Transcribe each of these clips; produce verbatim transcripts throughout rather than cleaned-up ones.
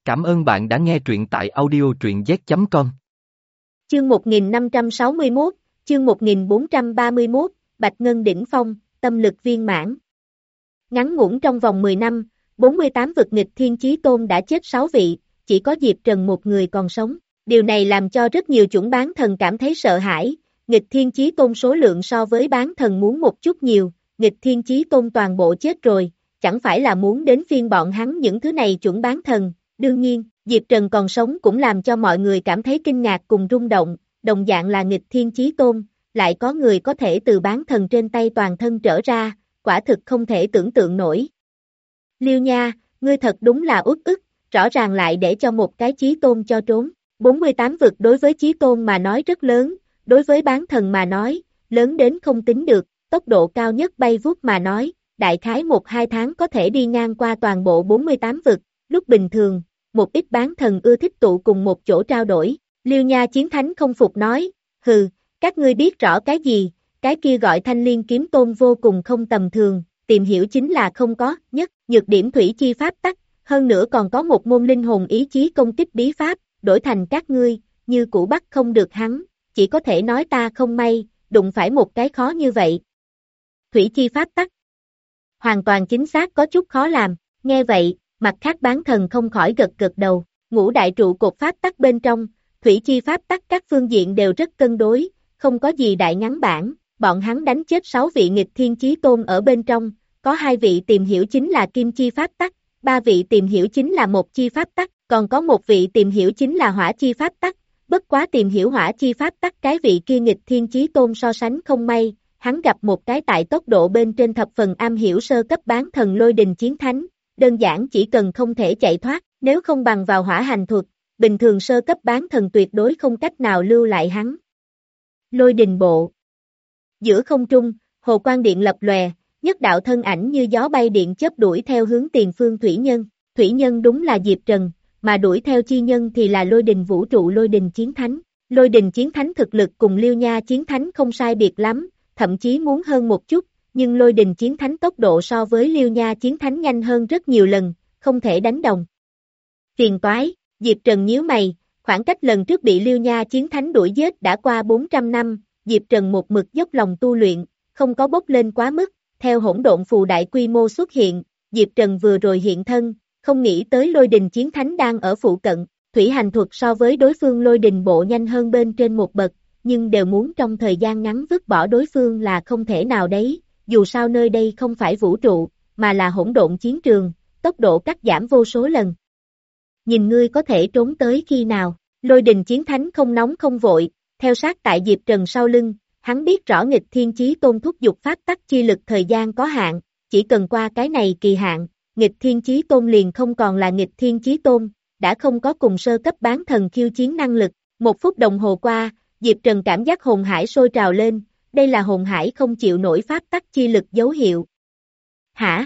Cảm ơn bạn đã nghe truyện tại audio truyện z chấm com. Chương một nghìn năm trăm sáu mươi mốt, chương một nghìn bốn trăm ba mươi mốt, Bạch Ngân đỉnh phong, tâm lực viên mãn. Ngắn ngủn trong vòng mười năm, bốn mươi tám vực nghịch thiên chí tôn đã chết sáu vị, chỉ có Diệp Trần một người còn sống. Điều này làm cho rất nhiều chủng bán thần cảm thấy sợ hãi, nghịch thiên chí tôn số lượng so với bán thần muốn một chút nhiều, nghịch thiên chí tôn toàn bộ chết rồi, chẳng phải là muốn đến phiên bọn hắn những thứ này chủng bán thần. Đương nhiên, Diệp Trần còn sống cũng làm cho mọi người cảm thấy kinh ngạc cùng rung động, đồng dạng là nghịch thiên chí tôn, lại có người có thể từ bán thần trên tay toàn thân trở ra, quả thực không thể tưởng tượng nổi. Liêu Nha, ngươi thật đúng là uất ức, rõ ràng lại để cho một cái chí tôn cho trốn. bốn mươi tám vực đối với chí tôn mà nói rất lớn, đối với bán thần mà nói, lớn đến không tính được, tốc độ cao nhất bay vút mà nói, đại khái một hai tháng có thể đi ngang qua toàn bộ bốn mươi tám vực, lúc bình thường, một ít bán thần ưa thích tụ cùng một chỗ trao đổi. Liêu Nha chiến thánh không phục nói, hừ, các ngươi biết rõ cái gì, cái kia gọi Thanh Liên kiếm tôn vô cùng không tầm thường, tìm hiểu chính là không có, nhất, nhược điểm thủy chi pháp tắc, hơn nữa còn có một môn linh hồn ý chí công kích bí pháp, đổi thành các ngươi, như cũ bắt không được hắn, chỉ có thể nói ta không may, đụng phải một cái khó như vậy. Thủy chi pháp tắc, hoàn toàn chính xác có chút khó làm, nghe vậy, mặt khác bán thần không khỏi gật gật đầu, ngũ đại trụ cột pháp tắc bên trong, thủy chi pháp tắc các phương diện đều rất cân đối, không có gì đại ngắn bản, bọn hắn đánh chết sáu vị nghịch thiên chí tôn ở bên trong, có hai vị tìm hiểu chính là kim chi pháp tắc, ba vị tìm hiểu chính là một chi pháp tắc, còn có một vị tìm hiểu chính là hỏa chi pháp tắc, bất quá tìm hiểu hỏa chi pháp tắc cái vị kia nghịch thiên chí tôn so sánh không may, hắn gặp một cái tại tốc độ bên trên thập phần am hiểu sơ cấp bán thần lôi đình chiến thánh, đơn giản chỉ cần không thể chạy thoát, nếu không bằng vào hỏa hành thuật, bình thường sơ cấp bán thần tuyệt đối không cách nào lưu lại hắn. Lôi đình bộ. Giữa không trung, hồ quang điện lập lòe, nhất đạo thân ảnh như gió bay điện chớp đuổi theo hướng tiền phương thủy nhân, thủy nhân đúng là Diệp Trần, mà đuổi theo chi nhân thì là lôi đình vũ trụ lôi đình chiến thánh. Lôi đình chiến thánh thực lực cùng Liêu Nha chiến thánh không sai biệt lắm, thậm chí muốn hơn một chút, nhưng lôi đình chiến thánh tốc độ so với Liêu Nha chiến thánh nhanh hơn rất nhiều lần, không thể đánh đồng. Phiền toái, Diệp Trần nhíu mày, khoảng cách lần trước bị Liêu Nha chiến thánh đuổi giết đã qua bốn trăm năm, Diệp Trần một mực dốc lòng tu luyện, không có bốc lên quá mức, theo hỗn độn phù đại quy mô xuất hiện, Diệp Trần vừa rồi hiện thân, không nghĩ tới lôi đình chiến thánh đang ở phụ cận, thủy hành thuật so với đối phương lôi đình bộ nhanh hơn bên trên một bậc, nhưng đều muốn trong thời gian ngắn vứt bỏ đối phương là không thể nào đấy, dù sao nơi đây không phải vũ trụ, mà là hỗn độn chiến trường, tốc độ cắt giảm vô số lần. Nhìn ngươi có thể trốn tới khi nào, lôi đình chiến thánh không nóng không vội, theo sát tại Diệp Trần sau lưng, hắn biết rõ nghịch thiên chí tôn thúc dục pháp tắc chi lực thời gian có hạn, chỉ cần qua cái này kỳ hạn, nghịch thiên chí tôn liền không còn là nghịch thiên chí tôn, đã không có cùng sơ cấp bán thần khiêu chiến năng lực, một phút đồng hồ qua, Diệp Trần cảm giác hồn hải sôi trào lên, đây là hồn hải không chịu nổi pháp tắc chi lực dấu hiệu. Hả?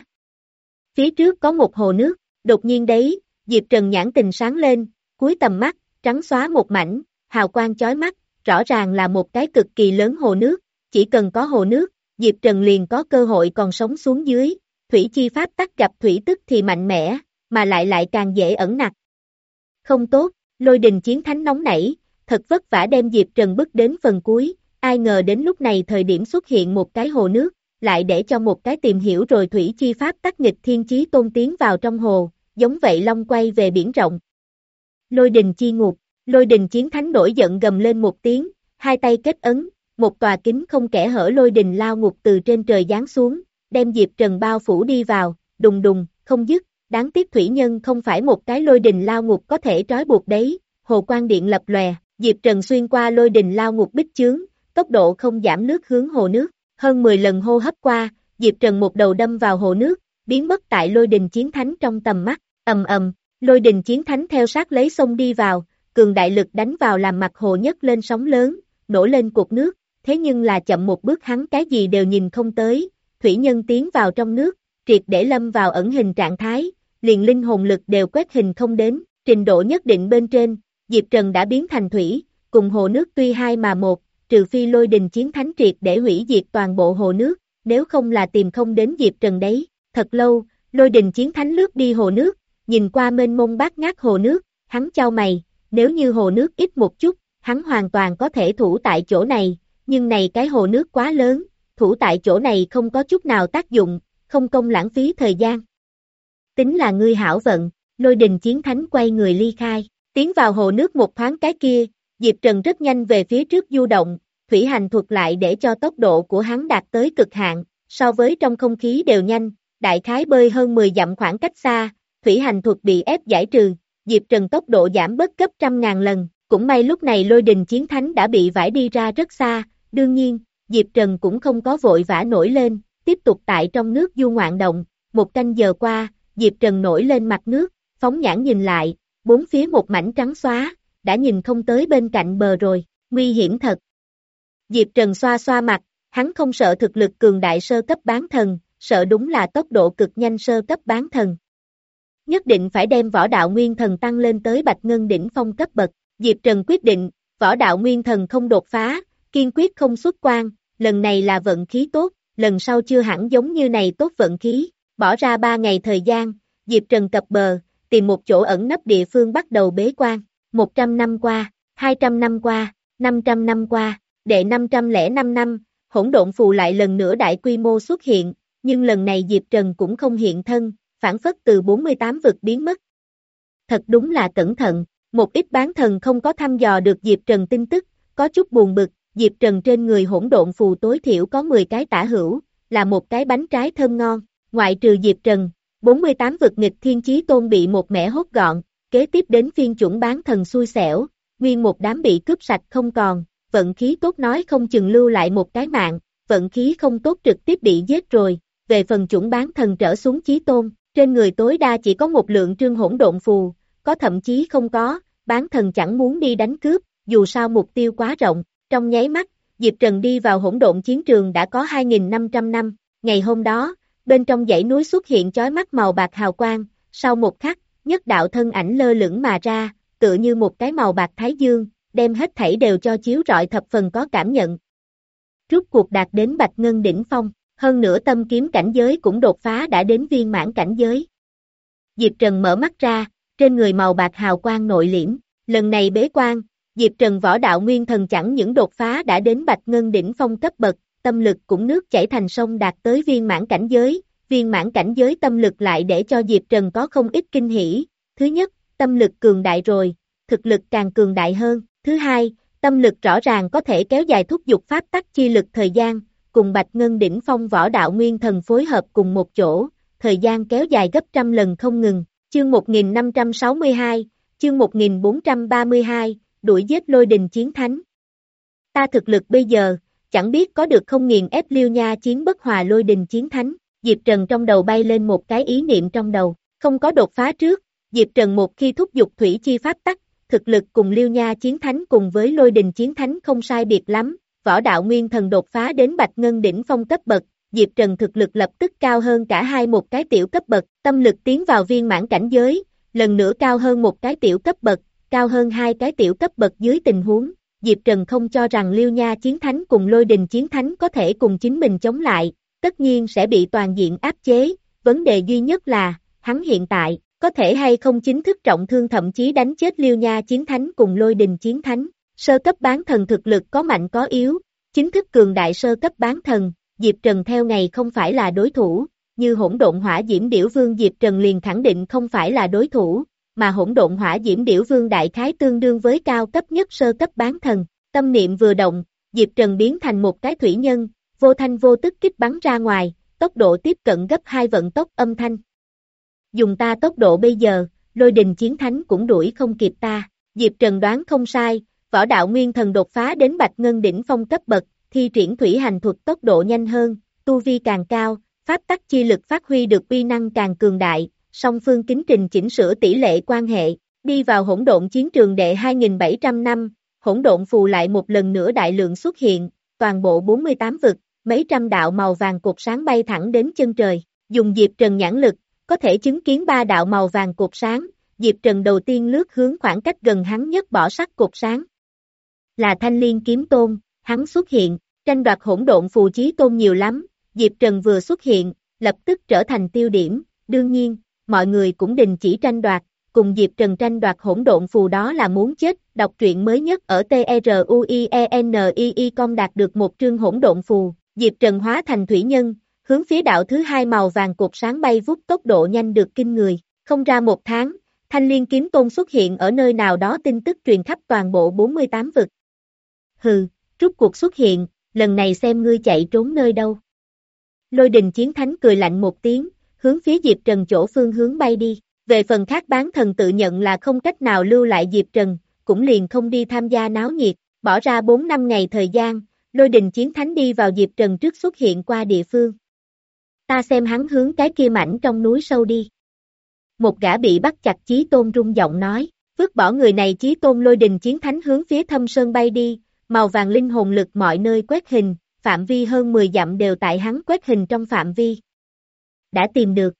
Phía trước có một hồ nước, đột nhiên đấy, Diệp Trần nhãn tình sáng lên, cúi tầm mắt, trắng xóa một mảnh, hào quang chói mắt, rõ ràng là một cái cực kỳ lớn hồ nước, chỉ cần có hồ nước, Diệp Trần liền có cơ hội còn sống xuống dưới, thủy chi pháp tắc gặp thủy tức thì mạnh mẽ, mà lại lại càng dễ ẩn nặc. Không tốt, lôi đình chiến thánh nóng nảy, thật vất vả đem Diệp Trần bước đến phần cuối, ai ngờ đến lúc này thời điểm xuất hiện một cái hồ nước, lại để cho một cái tìm hiểu rồi thủy chi pháp tắc nghịch thiên chí tôn tiến vào trong hồ, giống vậy long quay về biển rộng. Lôi đình chi ngục, lôi đình chiến thánh nổi giận gầm lên một tiếng, hai tay kết ấn, một tòa kính không kẽ hở lôi đình lao ngục từ trên trời giáng xuống, đem Diệp Trần bao phủ đi vào, đùng đùng, không dứt, đáng tiếc thủy nhân không phải một cái lôi đình lao ngục có thể trói buộc đấy, hồ quang điện lập lòe, Diệp Trần xuyên qua lôi đình lao ngục bích chướng, tốc độ không giảm nước hướng hồ nước, hơn mười lần hô hấp qua, Diệp Trần một đầu đâm vào hồ nước, biến mất tại lôi đình chiến thánh trong tầm mắt, ầm ầm, lôi đình chiến thánh theo sát lấy sông đi vào, cường đại lực đánh vào làm mặt hồ nhấc lên sóng lớn, nổi lên cột nước, thế nhưng là chậm một bước hắn cái gì đều nhìn không tới, thủy nhân tiến vào trong nước, triệt để lâm vào ẩn hình trạng thái, liền linh hồn lực đều quét hình không đến, trình độ nhất định bên trên, Diệp Trần đã biến thành thủy, cùng hồ nước tuy hai mà một, trừ phi lôi đình chiến thánh triệt để hủy diệt toàn bộ hồ nước, nếu không là tìm không đến Diệp Trần đấy, thật lâu, lôi đình chiến thánh lướt đi hồ nước, nhìn qua mênh mông bát ngát hồ nước, hắn chau mày, nếu như hồ nước ít một chút, hắn hoàn toàn có thể thủ tại chỗ này, nhưng này cái hồ nước quá lớn, thủ tại chỗ này không có chút nào tác dụng, không công lãng phí thời gian. Tính là ngươi hảo vận, Lôi Đình Chiến Thánh quay người ly khai, tiến vào hồ nước một thoáng cái kia, Diệp Trần rất nhanh về phía trước du động, thủy hành thuật lại để cho tốc độ của hắn đạt tới cực hạn, so với trong không khí đều nhanh, đại khái bơi hơn mười dặm khoảng cách xa, thủy hành thuật bị ép giải trừ, Diệp Trần tốc độ giảm bớt gấp trăm ngàn lần, cũng may lúc này Lôi Đình Chiến Thánh đã bị vải đi ra rất xa, đương nhiên, Diệp Trần cũng không có vội vã nổi lên, tiếp tục tại trong nước du ngoạn động, một canh giờ qua, Diệp Trần nổi lên mặt nước, phóng nhãn nhìn lại, bốn phía một mảnh trắng xóa, đã nhìn không tới bên cạnh bờ rồi, nguy hiểm thật. Diệp Trần xoa xoa mặt, hắn không sợ thực lực cường đại sơ cấp bán thần, sợ đúng là tốc độ cực nhanh sơ cấp bán thần. Nhất định phải đem võ đạo nguyên thần tăng lên tới bạch ngân đỉnh phong cấp bậc, Diệp Trần quyết định, võ đạo nguyên thần không đột phá, kiên quyết không xuất quan, lần này là vận khí tốt, lần sau chưa hẳn giống như này tốt vận khí, bỏ ra ba ngày thời gian, Diệp Trần cập bờ, tìm một chỗ ẩn nấp địa phương bắt đầu bế quan, một trăm năm qua, hai trăm năm qua, năm trăm năm qua, đệ năm trăm lẻ năm năm, hỗn độn phù lại lần nữa đại quy mô xuất hiện, nhưng lần này Diệp Trần cũng không hiện thân, phản phất từ bốn mươi tám vực biến mất. Thật đúng là cẩn thận, một ít bán thần không có thăm dò được Diệp Trần tin tức, có chút buồn bực, Diệp Trần trên người hỗn độn phù tối thiểu có mười cái tả hữu, là một cái bánh trái thơm ngon, ngoại trừ Diệp Trần, bốn mươi tám vực nghịch thiên chí tôn bị một mẻ hốt gọn, kế tiếp đến phiên chuẩn bán thần xui xẻo, nguyên một đám bị cướp sạch không còn, vận khí tốt nói không chừng lưu lại một cái mạng, vận khí không tốt trực tiếp bị giết rồi, về phần chuẩn bán thần trở xuống chí tôn, trên người tối đa chỉ có một lượng trương hỗn độn phù, có thậm chí không có, bán thần chẳng muốn đi đánh cướp, dù sao mục tiêu quá rộng, trong nháy mắt, Diệp Trần đi vào hỗn độn chiến trường đã có hai nghìn năm trăm năm, ngày hôm đó, bên trong dãy núi xuất hiện chói mắt màu bạc hào quang, sau một khắc, nhất đạo thân ảnh lơ lửng mà ra, tựa như một cái màu bạc thái dương, đem hết thảy đều cho chiếu rọi thập phần có cảm nhận. Rút cuộc đạt đến bạch ngân đỉnh phong, hơn nữa tâm kiếm cảnh giới cũng đột phá đã đến viên mãn cảnh giới. Diệp Trần mở mắt ra, trên người màu bạc hào quang nội liễm, lần này bế quan, Diệp Trần võ đạo nguyên thần chẳng những đột phá đã đến bạch ngân đỉnh phong cấp bậc, tâm lực cũng nước chảy thành sông đạt tới viên mãn cảnh giới, viên mãn cảnh giới tâm lực lại để cho Diệp Trần có không ít kinh hỉ, thứ nhất, tâm lực cường đại rồi, thực lực càng cường đại hơn, thứ hai, tâm lực rõ ràng có thể kéo dài thúc giục pháp tắc chi lực thời gian, cùng bạch ngân đỉnh phong võ đạo nguyên thần phối hợp cùng một chỗ, thời gian kéo dài gấp trăm lần không ngừng, chương một nghìn năm trăm sáu mươi hai, chương một nghìn bốn trăm ba mươi hai, đuổi giết Lôi Đình Chiến Thánh. Ta thực lực bây giờ, chẳng biết có được không nghiền ép Liêu Nha chiến bất hòa Lôi Đình Chiến Thánh, Diệp Trần trong đầu bay lên một cái ý niệm trong đầu, không có đột phá trước, Diệp Trần một khi thúc giục thủy chi pháp tắc, thực lực cùng Liêu Nha chiến thánh cùng với Lôi Đình Chiến Thánh không sai biệt lắm, võ đạo nguyên thần đột phá đến bạch ngân đỉnh phong cấp bậc, Diệp Trần thực lực lập tức cao hơn cả hai một cái tiểu cấp bậc, tâm lực tiến vào viên mãn cảnh giới, lần nữa cao hơn một cái tiểu cấp bậc, cao hơn hai cái tiểu cấp bậc dưới tình huống, Diệp Trần không cho rằng Liêu Nha chiến thánh cùng Lôi Đình Chiến Thánh có thể cùng chính mình chống lại, tất nhiên sẽ bị toàn diện áp chế, vấn đề duy nhất là, hắn hiện tại, có thể hay không chính thức trọng thương thậm chí đánh chết Liêu Nha chiến thánh cùng Lôi Đình Chiến Thánh, sơ cấp bán thần thực lực có mạnh có yếu, chính thức cường đại sơ cấp bán thần, Diệp Trần theo ngày không phải là đối thủ, như hỗn độn hỏa diễm điểu vương Diệp Trần liền khẳng định không phải là đối thủ, mà hỗn độn hỏa diễm điểu vương đại khái tương đương với cao cấp nhất sơ cấp bán thần, tâm niệm vừa động, Diệp Trần biến thành một cái thủy nhân, vô thanh vô tức kích bắn ra ngoài, tốc độ tiếp cận gấp hai vận tốc âm thanh. Dùng ta tốc độ bây giờ, Lôi Đình Chiến Thánh cũng đuổi không kịp ta, Diệp Trần đoán không sai, võ đạo nguyên thần đột phá đến bạch ngân đỉnh phong cấp bậc, thi triển thủy hành thuật tốc độ nhanh hơn, tu vi càng cao, pháp tắc chi lực phát huy được uy năng càng cường đại, song phương kính trình chỉnh sửa tỷ lệ quan hệ, đi vào hỗn độn chiến trường đệ hai nghìn bảy trăm năm, hỗn độn phù lại một lần nữa đại lượng xuất hiện, toàn bộ bốn mươi tám vực, mấy trăm đạo màu vàng cột sáng bay thẳng đến chân trời, dùng Diệp Trần nhãn lực, có thể chứng kiến ba đạo màu vàng cột sáng, Diệp Trần đầu tiên lướt hướng khoảng cách gần hắn nhất bỏ sắc cột sáng. Là Thanh Liên Kiếm Tôn, hắn xuất hiện, tranh đoạt hỗn độn phù chí tôn nhiều lắm, Diệp Trần vừa xuất hiện, lập tức trở thành tiêu điểm, đương nhiên, mọi người cũng đình chỉ tranh đoạt, cùng Diệp Trần tranh đoạt hỗn độn phù đó là muốn chết. Đọc truyện mới nhất ở truyenii chấm com đạt được một trương hỗn độn phù, Diệp Trần hóa thành thủy nhân, hướng phía đạo thứ hai màu vàng cột sáng bay vút, tốc độ nhanh được kinh người. Không ra một tháng, Thanh Liên Kiếm Tôn xuất hiện ở nơi nào đó, tin tức truyền khắp toàn bộ bốn mươi tám vực. Hừ, rút cuộc xuất hiện, lần này xem ngươi chạy trốn nơi đâu. Lôi Đình Chiến Thánh cười lạnh một tiếng, hướng phía Diệp Trần chỗ phương hướng bay đi. Về phần khác, bán thần tự nhận là không cách nào lưu lại Diệp Trần, cũng liền không đi tham gia náo nhiệt, bỏ ra bốn năm ngày thời gian, Lôi Đình Chiến Thánh đi vào Diệp Trần trước xuất hiện qua địa phương. Ta xem hắn hướng cái kia mảnh trong núi sâu đi. Một gã bị bắt chặt Chí Tôn rung giọng nói, vứt bỏ người này. Chí Tôn Lôi Đình Chiến Thánh hướng phía thâm sơn bay đi, màu vàng linh hồn lực mọi nơi quét hình, phạm vi hơn mười dặm đều tại hắn quét hình trong phạm vi. Đã tìm được.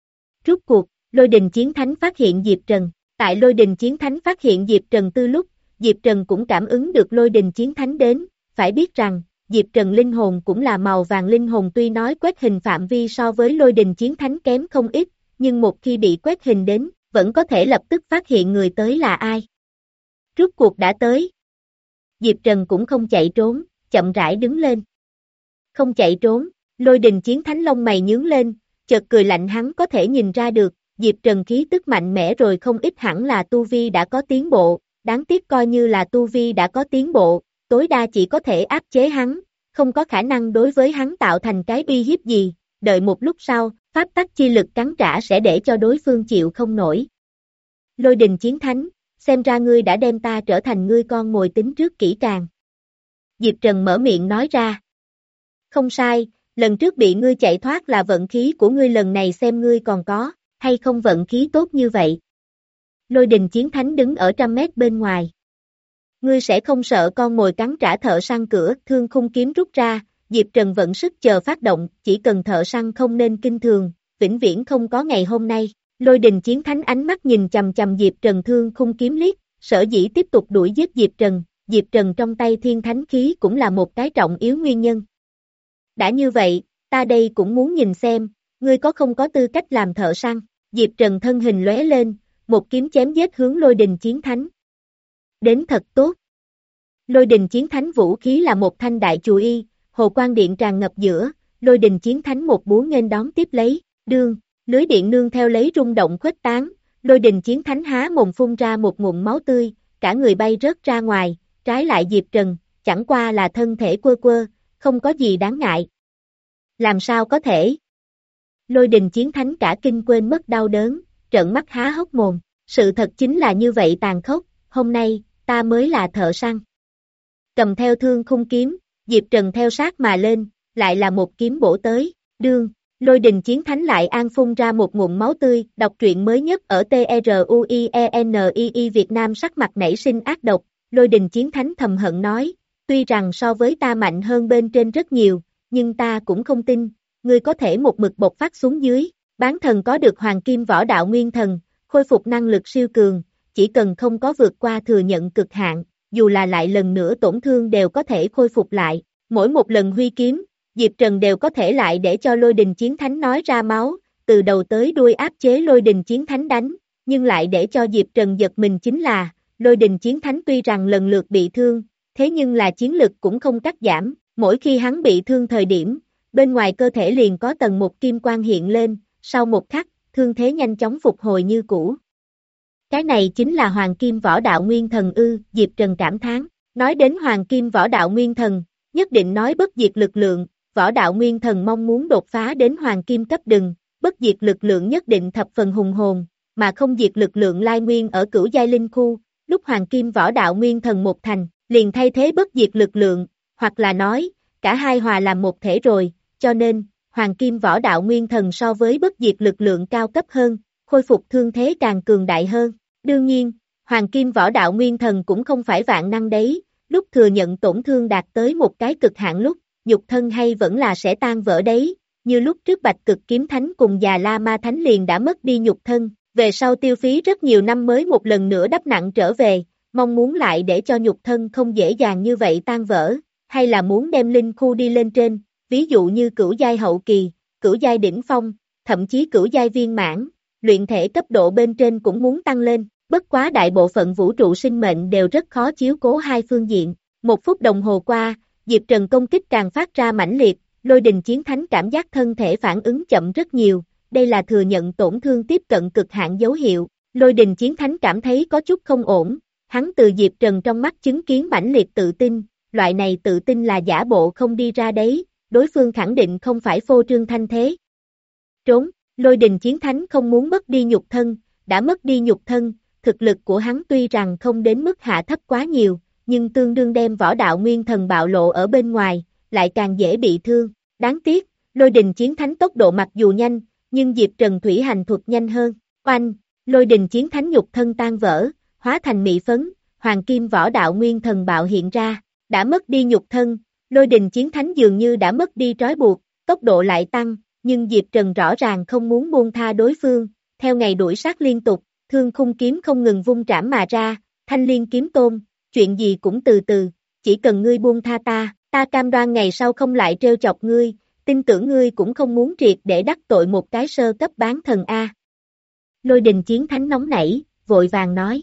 Rút cuộc, Lôi Đình Chiến Thánh phát hiện Diệp Trần. Tại Lôi Đình Chiến Thánh phát hiện Diệp Trần từ lúc, Diệp Trần cũng cảm ứng được Lôi Đình Chiến Thánh đến, phải biết rằng, Diệp Trần linh hồn cũng là màu vàng linh hồn, tuy nói quét hình phạm vi so với Lôi Đình Chiến Thánh kém không ít, nhưng một khi bị quét hình đến, vẫn có thể lập tức phát hiện người tới là ai. Rút cuộc đã tới. Diệp Trần cũng không chạy trốn, chậm rãi đứng lên. Không chạy trốn, Lôi Đình Chiến Thánh lông mày nhướng lên, chợt cười lạnh, hắn có thể nhìn ra được, Diệp Trần khí tức mạnh mẽ rồi không ít, hẳn là tu vi đã có tiến bộ, đáng tiếc coi như là tu vi đã có tiến bộ, tối đa chỉ có thể áp chế hắn, không có khả năng đối với hắn tạo thành cái uy hiếp gì, đợi một lúc sau, pháp tắc chi lực cắn trả sẽ để cho đối phương chịu không nổi. Lôi Đình Chiến Thánh, xem ra ngươi đã đem ta trở thành ngươi con mồi tính trước kỹ càng. Diệp Trần mở miệng nói ra. Không sai, lần trước bị ngươi chạy thoát là vận khí của ngươi, lần này xem ngươi còn có, hay không vận khí tốt như vậy. Lôi Đình Chiến Thánh đứng ở trăm mét bên ngoài. Ngươi sẽ không sợ con mồi cắn trả? Thợ săn cửa, thương khung kiếm rút ra, Diệp Trần vận sức chờ phát động, chỉ cần thợ săn không nên kinh thường, vĩnh viễn không có ngày hôm nay. Lôi Đình Chiến Thánh ánh mắt nhìn chầm chầm Diệp Trần thương khung kiếm liếc, sở dĩ tiếp tục đuổi giết Diệp Trần, Diệp Trần trong tay thiên thánh khí cũng là một cái trọng yếu nguyên nhân. Đã như vậy, ta đây cũng muốn nhìn xem, ngươi có không có tư cách làm thợ săn. Diệp Trần thân hình lóe lên, một kiếm chém giết hướng Lôi Đình Chiến Thánh. Đến thật tốt. Lôi Đình Chiến Thánh vũ khí là một thanh đại chùy y, hồ quang điện tràn ngập giữa, Lôi Đình Chiến Thánh một búa nghênh đón tiếp lấy, đương, lưới điện nương theo lấy rung động khuếch tán, Lôi Đình Chiến Thánh há mồm phun ra một ngụm máu tươi, cả người bay rớt ra ngoài, trái lại Diệp Trần, chẳng qua là thân thể quơ quơ, không có gì đáng ngại. Làm sao có thể? Lôi Đình Chiến Thánh cả kinh quên mất đau đớn, trợn mắt há hốc mồm, sự thật chính là như vậy tàn khốc, hôm nay, ta mới là thợ săn. Cầm theo thương khung kiếm, Diệp Trần theo sát mà lên, lại là một kiếm bổ tới, đương, Lôi Đình Chiến Thánh lại an phun ra một ngụm máu tươi. Đọc truyện mới nhất ở truyenii Việt Nam, sắc mặt nảy sinh ác độc, Lôi Đình Chiến Thánh thầm hận nói, tuy rằng so với ta mạnh hơn bên trên rất nhiều, nhưng ta cũng không tin, ngươi có thể một mực bộc phát xuống dưới. Bán thần có được hoàng kim võ đạo nguyên thần, khôi phục năng lực siêu cường, chỉ cần không có vượt qua thừa nhận cực hạn, dù là lại lần nữa tổn thương đều có thể khôi phục lại. Mỗi một lần huy kiếm, Diệp Trần đều có thể lại để cho Lôi Đình Chiến Thánh nói ra máu, từ đầu tới đuôi áp chế Lôi Đình Chiến Thánh đánh, nhưng lại để cho Diệp Trần giật mình chính là, Lôi Đình Chiến Thánh tuy rằng lần lượt bị thương, thế nhưng là chiến lực cũng không cắt giảm, mỗi khi hắn bị thương thời điểm, bên ngoài cơ thể liền có tầng một kim quang hiện lên, sau một khắc, thương thế nhanh chóng phục hồi như cũ. Cái này chính là Hoàng Kim Võ Đạo Nguyên Thần ư? Diệp Trần cảm thán, nói đến Hoàng Kim Võ Đạo Nguyên Thần, nhất định nói bất diệt lực lượng, Võ Đạo Nguyên Thần mong muốn đột phá đến Hoàng Kim cấp đừng, bất diệt lực lượng nhất định thập phần hùng hồn, mà không diệt lực lượng lai nguyên ở cửu giai linh khu, lúc Hoàng Kim Võ Đạo Nguyên Thần một thành, liền thay thế bất diệt lực lượng, hoặc là nói, cả hai hòa làm một thể rồi, cho nên, Hoàng Kim Võ Đạo Nguyên Thần so với bất diệt lực lượng cao cấp hơn, khôi phục thương thế càng cường đại hơn. Đương nhiên, Hoàng Kim Võ Đạo Nguyên Thần cũng không phải vạn năng đấy, lúc thừa nhận tổn thương đạt tới một cái cực hạn lúc, nhục thân hay vẫn là sẽ tan vỡ đấy, như lúc trước Bạch Cực Kiếm Thánh cùng Già La Ma Thánh liền đã mất đi nhục thân, về sau tiêu phí rất nhiều năm mới một lần nữa đắp nặng trở về, mong muốn lại để cho nhục thân không dễ dàng như vậy tan vỡ, hay là muốn đem linh khu đi lên trên, ví dụ như cửu giai hậu kỳ, cửu giai đỉnh phong, thậm chí cửu giai viên mãn, luyện thể cấp độ bên trên cũng muốn tăng lên, bất quá đại bộ phận vũ trụ sinh mệnh đều rất khó chiếu cố hai phương diện. Một phút đồng hồ qua, Diệp Trần công kích càng phát ra mãnh liệt, Lôi Đình Chiến Thánh cảm giác thân thể phản ứng chậm rất nhiều, đây là thừa nhận tổn thương tiếp cận cực hạn dấu hiệu. Lôi Đình Chiến Thánh cảm thấy có chút không ổn, hắn từ Diệp Trần trong mắt chứng kiến mãnh liệt tự tin, loại này tự tin là giả bộ không đi ra đấy, đối phương khẳng định không phải phô trương thanh thế. Trốn, Lôi Đình Chiến Thánh không muốn mất đi nhục thân, đã mất đi nhục thân, thực lực của hắn tuy rằng không đến mức hạ thấp quá nhiều, nhưng tương đương đem võ đạo nguyên thần bạo lộ ở bên ngoài, lại càng dễ bị thương. Đáng tiếc, Lôi Đình Chiến Thánh tốc độ mặc dù nhanh, nhưng Diệp Trần thủy hành thuật nhanh hơn. Oanh, Lôi Đình Chiến Thánh nhục thân tan vỡ, hóa thành mị phấn, hoàng kim võ đạo nguyên thần bạo hiện ra, đã mất đi nhục thân, Lôi Đình Chiến Thánh dường như đã mất đi trói buộc, tốc độ lại tăng, nhưng Diệp Trần rõ ràng không muốn buông tha đối phương, theo ngày đuổi sát liên tục, thương khung kiếm không ngừng vung trảm mà ra, Thanh Liên kiếm tôn, chuyện gì cũng từ từ, chỉ cần ngươi buông tha ta, ta cam đoan ngày sau không lại trêu chọc ngươi, tin tưởng ngươi cũng không muốn triệt để đắc tội một cái sơ cấp bán thần A. Lôi Đình Chiến Thánh nóng nảy, vội vàng nói.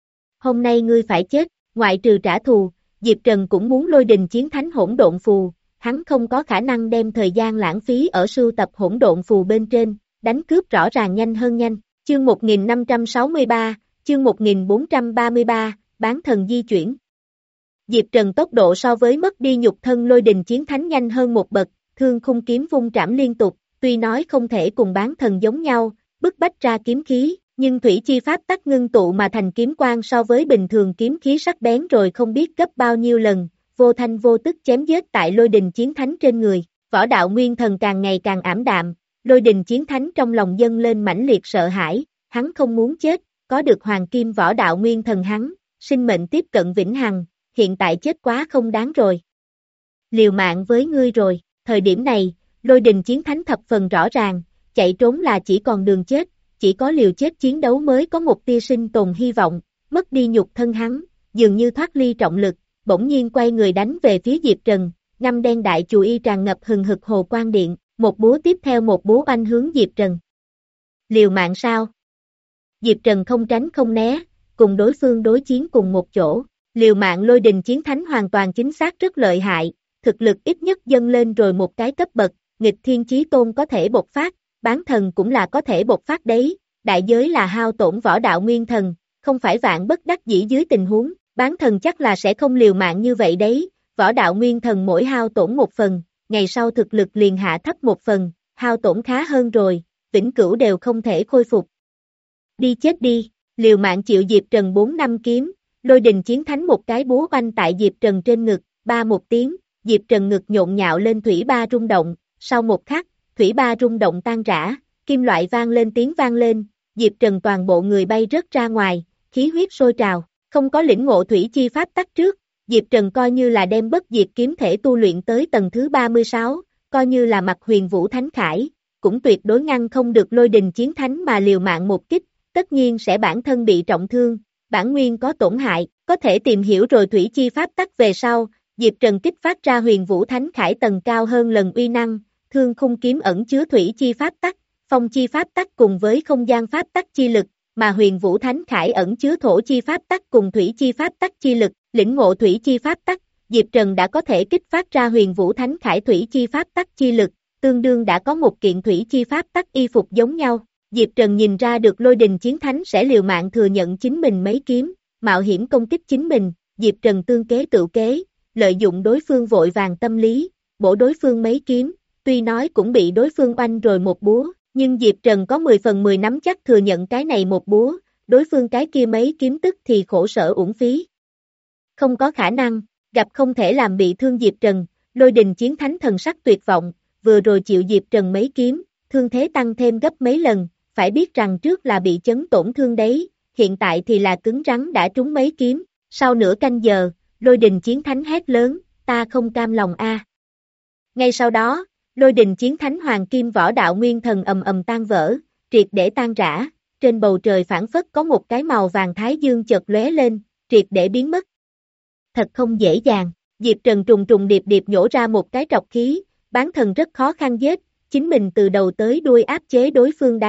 Hôm nay ngươi phải chết, ngoại trừ trả thù, Diệp Trần cũng muốn Lôi Đình Chiến Thánh hỗn độn phù, hắn không có khả năng đem thời gian lãng phí ở sưu tập hỗn độn phù bên trên, đánh cướp rõ ràng nhanh hơn nhanh. Chương một nghìn năm trăm sáu mươi ba, chương một nghìn bốn trăm ba mươi ba, bán thần di chuyển. Diệp Trần tốc độ so với mất đi nhục thân Lôi Đình Chiến Thánh nhanh hơn một bậc, thương khung kiếm vung trảm liên tục, tuy nói không thể cùng bán thần giống nhau, bức bách ra kiếm khí, nhưng thủy chi pháp tắc ngưng tụ mà thành kiếm quang so với bình thường kiếm khí sắc bén rồi không biết gấp bao nhiêu lần, vô thanh vô tức chém giết tại Lôi Đình Chiến Thánh trên người, võ đạo nguyên thần càng ngày càng ảm đạm, Lôi Đình Chiến Thánh trong lòng dâng lên mãnh liệt sợ hãi, hắn không muốn chết, có được hoàng kim võ đạo nguyên thần hắn, sinh mệnh tiếp cận vĩnh hằng, hiện tại chết quá không đáng rồi. Liều mạng với ngươi rồi, thời điểm này, Lôi Đình Chiến Thánh thập phần rõ ràng, chạy trốn là chỉ còn đường chết, chỉ có liều chết chiến đấu mới có một tia sinh tồn hy vọng, mất đi nhục thân hắn, dường như thoát ly trọng lực, bỗng nhiên quay người đánh về phía Diệp Trần, ngăm đen đại chù y tràn ngập hừng hực hồ quang điện, một búa tiếp theo một búa oanh hướng Diệp Trần. Liều mạng sao? Diệp Trần không tránh không né, cùng đối phương đối chiến cùng một chỗ, liều mạng Lôi Đình Chiến Thánh hoàn toàn chính xác rất lợi hại, thực lực ít nhất dâng lên rồi một cái cấp bậc, nghịch thiên chí tôn có thể bộc phát, bán thần cũng là có thể bộc phát đấy, đại giới là hao tổn võ đạo nguyên thần, không phải vạn bất đắc dĩ dưới tình huống, bán thần chắc là sẽ không liều mạng như vậy đấy, võ đạo nguyên thần mỗi hao tổn một phần, ngày sau thực lực liền hạ thấp một phần, hao tổn khá hơn rồi, vĩnh cửu đều không thể khôi phục. Đi chết đi, liều mạng chịu Diệp Trần bốn năm kiếm, Lôi Đình Chiến Thánh một cái búa oanh tại Diệp Trần trên ngực, ba một tiếng, Diệp Trần ngực nhộn nhạo lên thủy ba rung động, sau một khắc, thủy ba rung động tan rã, kim loại vang lên tiếng vang lên, Diệp Trần toàn bộ người bay rớt ra ngoài, khí huyết sôi trào, không có lĩnh ngộ thủy chi pháp tắc trước, Diệp Trần coi như là đem bất diệt kiếm thể tu luyện tới tầng thứ ba mươi sáu, coi như là mặt huyền vũ thánh khải, cũng tuyệt đối ngăn không được Lôi Đình Chiến Thánh mà liều mạng một kích, tất nhiên sẽ bản thân bị trọng thương, bản nguyên có tổn hại, có thể tìm hiểu rồi thủy chi pháp tắc về sau, Diệp Trần kích phát ra huyền vũ thánh khải tầng cao hơn lần uy năng, thương khung kiếm ẩn chứa thủy chi pháp tắc, phong chi pháp tắc cùng với không gian pháp tắc chi lực, mà huyền vũ thánh khải ẩn chứa thổ chi pháp tắc cùng thủy chi pháp tắc chi lực, lĩnh ngộ thủy chi pháp tắc, Diệp Trần đã có thể kích phát ra huyền vũ thánh khải thủy chi pháp tắc chi lực, tương đương đã có một kiện thủy chi pháp tắc y phục giống nhau. Diệp Trần nhìn ra được Lôi Đình Chiến Thánh sẽ liều mạng thừa nhận chính mình mấy kiếm, mạo hiểm công kích chính mình, Diệp Trần tương kế tự kế, lợi dụng đối phương vội vàng tâm lý, bổ đối phương mấy kiếm, tuy nói cũng bị đối phương oanh rồi một búa, nhưng Diệp Trần có mười phần mười nắm chắc thừa nhận cái này một búa, đối phương cái kia mấy kiếm tức thì khổ sở uổng phí. Không có khả năng, gặp không thể làm bị thương Diệp Trần, Lôi Đình Chiến Thánh thần sắc tuyệt vọng, vừa rồi chịu Diệp Trần mấy kiếm, thương thế tăng thêm gấp mấy lần, phải biết rằng trước là bị chấn tổn thương đấy, hiện tại thì là cứng rắn đã trúng mấy kiếm, sau nửa canh giờ, Lôi Đình Chiến Thánh hét lớn, ta không cam lòng a. Ngay sau đó, Lôi Đình Chiến Thánh Hoàng Kim Võ Đạo Nguyên Thần ầm ầm tan vỡ, triệt để tan rã, trên bầu trời phảng phất có một cái màu vàng thái dương chợt lóe lên, triệt để biến mất. Thật không dễ dàng, Diệp Trần trùng trùng điệp điệp nhổ ra một cái trọc khí, bán thần rất khó khăn giết, chính mình từ đầu tới đuôi áp chế đối phương đánh,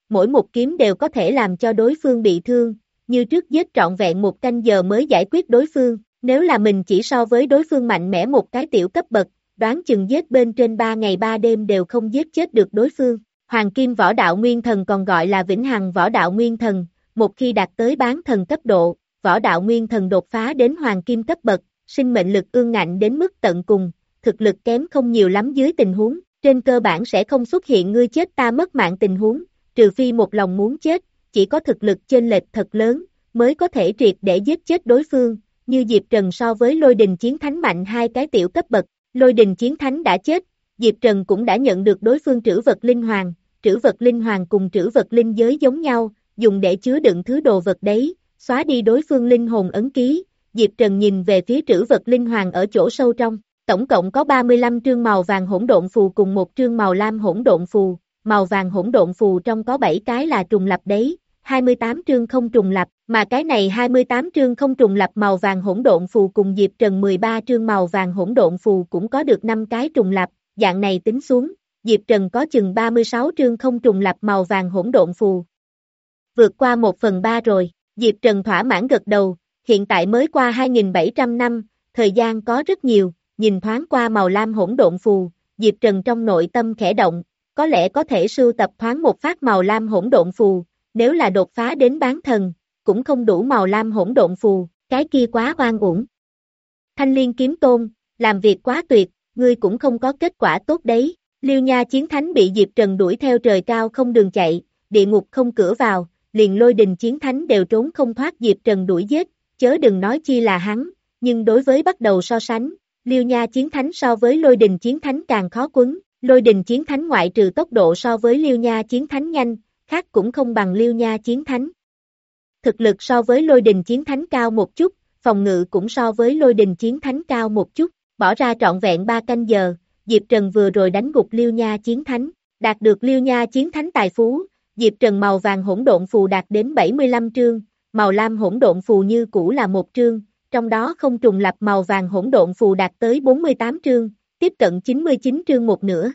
mỗi một kiếm đều có thể làm cho đối phương bị thương, như trước giết trọn vẹn một canh giờ mới giải quyết đối phương, nếu là mình chỉ so với đối phương mạnh mẽ một cái tiểu cấp bậc, đoán chừng giết bên trên ba ngày ba đêm đều không giết chết được đối phương. Hoàng kim võ đạo nguyên thần còn gọi là vĩnh hằng võ đạo nguyên thần, một khi đạt tới bán thần cấp độ, võ đạo nguyên thần đột phá đến hoàng kim cấp bậc, sinh mệnh lực ương ngạnh đến mức tận cùng, thực lực kém không nhiều lắm dưới tình huống, trên cơ bản sẽ không xuất hiện ngươi chết ta mất mạng tình huống, trừ phi một lòng muốn chết, chỉ có thực lực chênh lệch thật lớn, mới có thể triệt để giết chết đối phương, như Diệp Trần so với Lôi Đình Chiến Thánh mạnh hai cái tiểu cấp bậc, Lôi Đình Chiến Thánh đã chết, Diệp Trần cũng đã nhận được đối phương trữ vật linh hoàng, trữ vật linh hoàng cùng trữ vật linh giới giống nhau, dùng để chứa đựng thứ đồ vật đấy, xóa đi đối phương linh hồn ấn ký, Diệp Trần nhìn về phía trữ vật linh hoàng ở chỗ sâu trong, tổng cộng có ba mươi lăm trương màu vàng hỗn độn phù cùng một trương màu lam hỗn độn phù, màu vàng hỗn độn phù trong có bảy cái là trùng lập đấy, hai mươi tám trương không trùng lập, mà cái này hai mươi tám trương không trùng lập màu vàng hỗn độn phù cùng Diệp Trần mười ba trương màu vàng hỗn độn phù cũng có được năm cái trùng lập, dạng này tính xuống, Diệp Trần có chừng ba mươi sáu trương không trùng lập màu vàng hỗn độn phù. Vượt qua một phần ba rồi, Diệp Trần thỏa mãn gật đầu, hiện tại mới qua hai nghìn bảy trăm năm, thời gian có rất nhiều, nhìn thoáng qua màu lam hỗn độn phù, Diệp Trần trong nội tâm khẽ động, có lẽ có thể sưu tập thoáng một phát màu lam hỗn độn phù, nếu là đột phá đến bán thần, cũng không đủ màu lam hỗn độn phù, cái kia quá oan uổng. Thanh Liên Kiếm Tôn, làm việc quá tuyệt, ngươi cũng không có kết quả tốt đấy. Liêu Nha Chiến Thánh bị Diệp Trần đuổi theo trời cao không đường chạy, địa ngục không cửa vào, liền Lôi Đình Chiến Thánh đều trốn không thoát Diệp Trần đuổi giết, chớ đừng nói chi là hắn, nhưng đối với bắt đầu so sánh, Liêu Nha Chiến Thánh so với Lôi Đình Chiến Thánh càng khó quấn, Lôi Đình Chiến Thánh ngoại trừ tốc độ so với Liêu Nha Chiến Thánh nhanh, khác cũng không bằng Liêu Nha Chiến Thánh. Thực lực so với Lôi Đình Chiến Thánh cao một chút, phòng ngự cũng so với Lôi Đình Chiến Thánh cao một chút, bỏ ra trọn vẹn ba canh giờ, Diệp Trần vừa rồi đánh gục Liêu Nha Chiến Thánh, đạt được Liêu Nha Chiến Thánh tài phú, Diệp Trần màu vàng hỗn độn phù đạt đến bảy mươi lăm trương, màu lam hỗn độn phù như cũ là một trương, trong đó không trùng lập màu vàng hỗn độn phù đạt tới bốn mươi tám trương, tiếp cận chín mươi chín trương một nửa.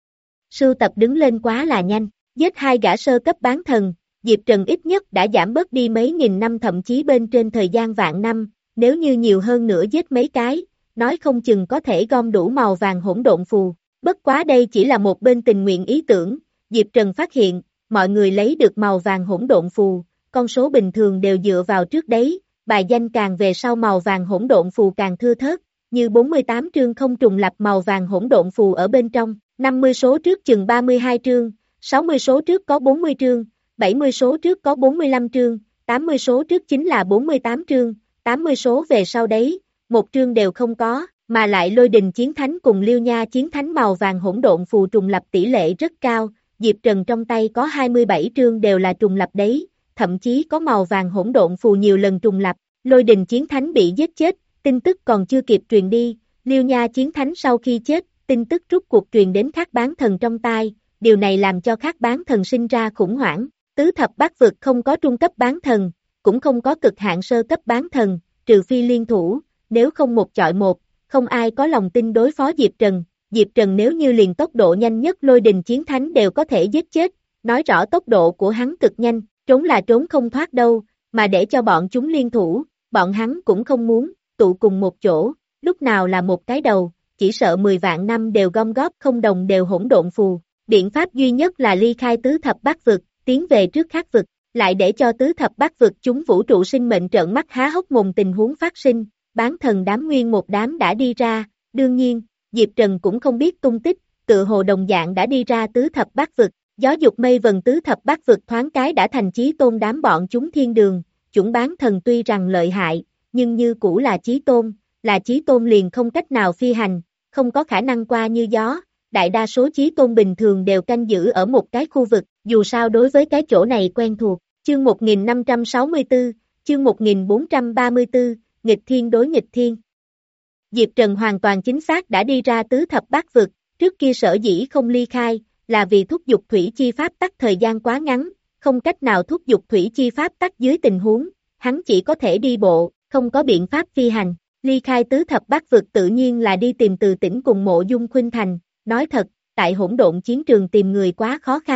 Sưu tập đứng lên quá là nhanh, giết hai gã sơ cấp bán thần, Diệp Trần ít nhất đã giảm bớt đi mấy nghìn năm thậm chí bên trên thời gian vạn năm, nếu như nhiều hơn nữa giết mấy cái, nói không chừng có thể gom đủ màu vàng hỗn độn phù, bất quá đây chỉ là một bên tình nguyện ý tưởng, Diệp Trần phát hiện, mọi người lấy được màu vàng hỗn độn phù, con số bình thường đều dựa vào trước đấy, bài danh càng về sau màu vàng hỗn độn phù càng thưa thớt, như bốn mươi tám trương không trùng lập màu vàng hỗn độn phù ở bên trong, năm mươi số trước chừng ba mươi hai trương, sáu mươi số trước có bốn mươi trương, bảy mươi số trước có bốn mươi lăm trương, tám mươi số trước chính là bốn mươi tám trương, tám mươi số về sau đấy, một trương đều không có, mà lại Lôi Đình Chiến Thánh cùng Liêu Nha Chiến Thánh màu vàng hỗn độn phù trùng lập tỷ lệ rất cao, Diệp Trần trong tay có hai mươi bảy trương đều là trùng lập đấy, thậm chí có màu vàng hỗn độn phù nhiều lần trùng lập, Lôi Đình Chiến Thánh bị giết chết, tin tức còn chưa kịp truyền đi, Liêu Nha Chiến Thánh sau khi chết, tin tức rút cuộc truyền đến các bán thần trong tai, điều này làm cho các bán thần sinh ra khủng hoảng, tứ thập bát vực không có trung cấp bán thần, cũng không có cực hạn sơ cấp bán thần, trừ phi liên thủ, nếu không một chọi một, không ai có lòng tin đối phó Diệp Trần, Diệp Trần nếu như liền tốc độ nhanh nhất Lôi Đình Chiến Thánh đều có thể giết chết, nói rõ tốc độ của hắn cực nhanh, trốn là trốn không thoát đâu, mà để cho bọn chúng liên thủ, bọn hắn cũng không muốn, tụ cùng một chỗ, lúc nào là một cái đầu, chỉ sợ mười vạn năm đều gom góp không đồng đều hỗn độn phù, biện pháp duy nhất là ly khai tứ thập bát vực, tiến về trước khác vực, lại để cho tứ thập bát vực chúng vũ trụ sinh mệnh trợn mắt há hốc mồm tình huống phát sinh, bán thần đám nguyên một đám đã đi ra, đương nhiên, Diệp Trần cũng không biết tung tích, tự hồ đồng dạng đã đi ra tứ thập bát vực, gió dục mây vần tứ thập bát vực thoáng cái đã thành chí tôn đám bọn chúng thiên đường, chủng bán thần tuy rằng lợi hại, nhưng như cũ là chí tôn, là chí tôn liền không cách nào phi hành, không có khả năng qua như gió, đại đa số chí tôn bình thường đều canh giữ ở một cái khu vực, dù sao đối với cái chỗ này quen thuộc, chương một nghìn năm trăm sáu mươi tư, chương một nghìn bốn trăm ba mươi tư, nghịch thiên đối nghịch thiên. Diệp Trần hoàn toàn chính xác đã đi ra tứ thập bát vực, trước kia sở dĩ không ly khai, là vì thúc giục thủy chi pháp tắc thời gian quá ngắn, không cách nào thúc giục thủy chi pháp tắc dưới tình huống, hắn chỉ có thể đi bộ, không có biện pháp phi hành, ly khai tứ thập bát vực tự nhiên là đi tìm Từ Tĩnh cùng Mộ Dung Khuynh Thành, nói thật, tại hỗn độn chiến trường tìm người quá khó khăn,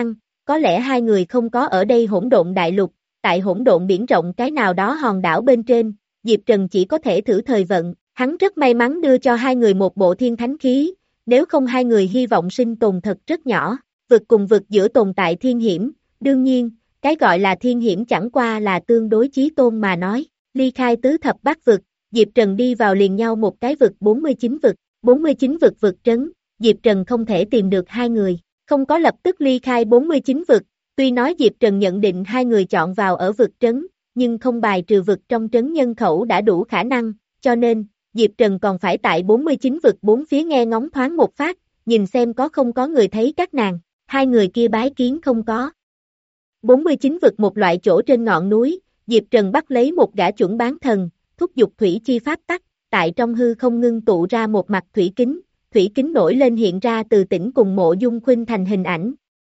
có lẽ hai người không có ở đây hỗn độn đại lục, tại hỗn độn biển rộng cái nào đó hòn đảo bên trên, Diệp Trần chỉ có thể thử thời vận, hắn rất may mắn đưa cho hai người một bộ thiên thánh khí, nếu không hai người hy vọng sinh tồn thật rất nhỏ, vực cùng vực giữa tồn tại thiên hiểm, đương nhiên, cái gọi là thiên hiểm chẳng qua là tương đối chí tôn mà nói, ly khai tứ thập bát vực, Diệp Trần đi vào liền nhau một cái vực bốn mươi chín vực, bốn mươi chín vực vực trấn, Diệp Trần không thể tìm được hai người, không có lập tức ly khai bốn mươi chín vực, tuy nói Diệp Trần nhận định hai người chọn vào ở vực trấn, nhưng không bài trừ vực trong trấn nhân khẩu đã đủ khả năng, cho nên, Diệp Trần còn phải tại bốn mươi chín vực bốn phía nghe ngóng thoáng một phát, nhìn xem có không có người thấy các nàng, hai người kia bái kiến không có. bốn mươi chín vực một loại chỗ trên ngọn núi, Diệp Trần bắt lấy một gã chuẩn bán thần, thúc giục thủy chi pháp tắc, tại trong hư không ngưng tụ ra một mặt thủy kính, thủy kính nổi lên hiện ra từ tỉnh cùng Mộ Dung Khuynh thành hình ảnh.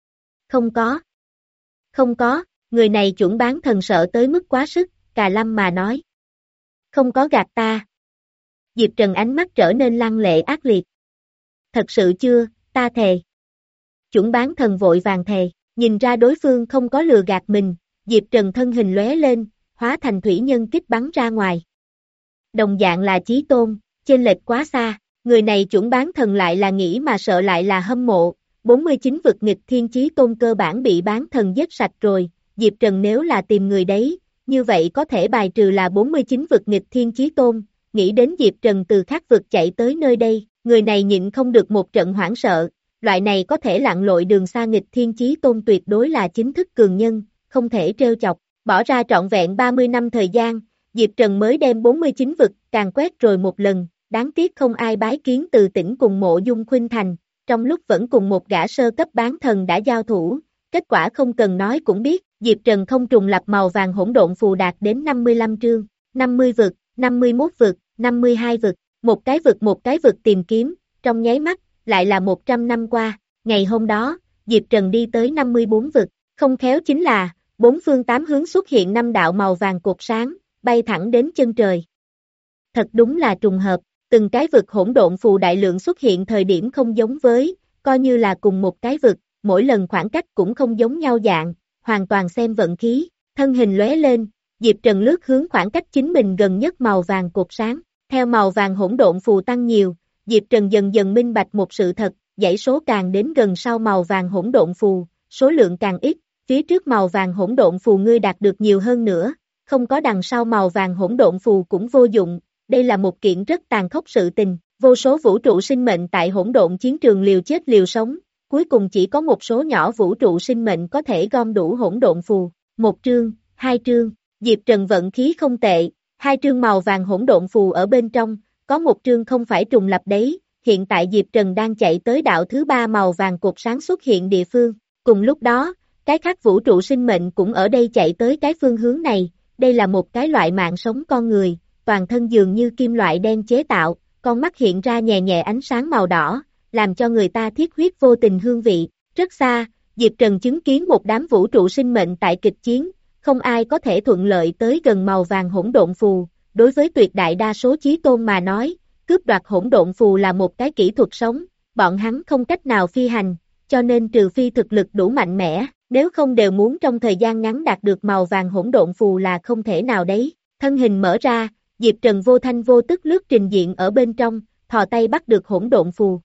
Không có. Không có, người này chuẩn bán thần sợ tới mức quá sức, Cà Lâm mà nói. Không có gạt ta. Diệp Trần ánh mắt trở nên lăng lệ ác liệt. Thật sự chưa, ta thề. Chuẩn bán thần vội vàng thề, nhìn ra đối phương không có lừa gạt mình, Diệp Trần thân hình lóe lên, hóa thành thủy nhân kích bắn ra ngoài. Đồng dạng là chí tôn, chênh lệch quá xa, người này chuẩn bán thần lại là nghĩ mà sợ lại là hâm mộ, bốn mươi chín vực nghịch thiên chí tôn cơ bản bị bán thần giết sạch rồi, Diệp Trần nếu là tìm người đấy, như vậy có thể bài trừ là bốn mươi chín vực nghịch thiên chí tôn, nghĩ đến Diệp Trần từ khác vực chạy tới nơi đây, người này nhịn không được một trận hoảng sợ, loại này có thể lặn lội đường xa nghịch thiên chí tôn tuyệt đối là chính thức cường nhân, không thể trêu chọc, bỏ ra trọn vẹn ba mươi năm thời gian, Diệp Trần mới đem bốn mươi chín vực càng quét rồi một lần, đáng tiếc không ai bái kiến từ tỉnh cùng Mộ Dung Khuynh thành, trong lúc vẫn cùng một gã sơ cấp bán thần đã giao thủ, kết quả không cần nói cũng biết, Diệp Trần không trùng lập màu vàng hỗn độn phù đạt đến năm mươi lăm chương, năm mươi vực, năm mươi mốt vực, năm mươi hai vực, một cái vực một cái vực tìm kiếm, trong nháy mắt, lại là một trăm năm qua, ngày hôm đó, Diệp Trần đi tới năm mươi bốn vực, không khéo chính là, bốn phương tám hướng xuất hiện năm đạo màu vàng cột sáng, bay thẳng đến chân trời. Thật đúng là trùng hợp, từng cái vực hỗn độn phù đại lượng xuất hiện thời điểm không giống với, coi như là cùng một cái vực, mỗi lần khoảng cách cũng không giống nhau dạng, hoàn toàn xem vận khí, thân hình lóe lên, Diệp Trần lướt hướng khoảng cách chính mình gần nhất màu vàng cột sáng, theo màu vàng hỗn độn phù tăng nhiều, Diệp Trần dần dần minh bạch một sự thật, dãy số càng đến gần sau màu vàng hỗn độn phù, số lượng càng ít, phía trước màu vàng hỗn độn phù ngươi đạt được nhiều hơn nữa, không có đằng sau màu vàng hỗn độn phù cũng vô dụng, đây là một kiện rất tàn khốc sự tình, vô số vũ trụ sinh mệnh tại hỗn độn chiến trường liều chết liều sống, cuối cùng chỉ có một số nhỏ vũ trụ sinh mệnh có thể gom đủ hỗn độn phù, một trương, hai trương, Diệp Trần vận khí không tệ, hai trương màu vàng hỗn độn phù ở bên trong, có một trương không phải trùng lập đấy, hiện tại Diệp Trần đang chạy tới đạo thứ ba màu vàng cột sáng xuất hiện địa phương, cùng lúc đó, cái khác vũ trụ sinh mệnh cũng ở đây chạy tới cái phương hướng này, đây là một cái loại mạng sống con người, toàn thân dường như kim loại đen chế tạo, con mắt hiện ra nhẹ nhẹ ánh sáng màu đỏ, làm cho người ta thiết huyết vô tình hương vị, rất xa, Diệp Trần chứng kiến một đám vũ trụ sinh mệnh tại kịch chiến, không ai có thể thuận lợi tới gần màu vàng hỗn độn phù, đối với tuyệt đại đa số chí tôn mà nói, cướp đoạt hỗn độn phù là một cái kỹ thuật sống, bọn hắn không cách nào phi hành, cho nên trừ phi thực lực đủ mạnh mẽ, nếu không đều muốn trong thời gian ngắn đạt được màu vàng hỗn độn phù là không thể nào đấy, thân hình mở ra, Diệp Trần vô thanh vô tức lướt trình diện ở bên trong, thò tay bắt được hỗn độn phù.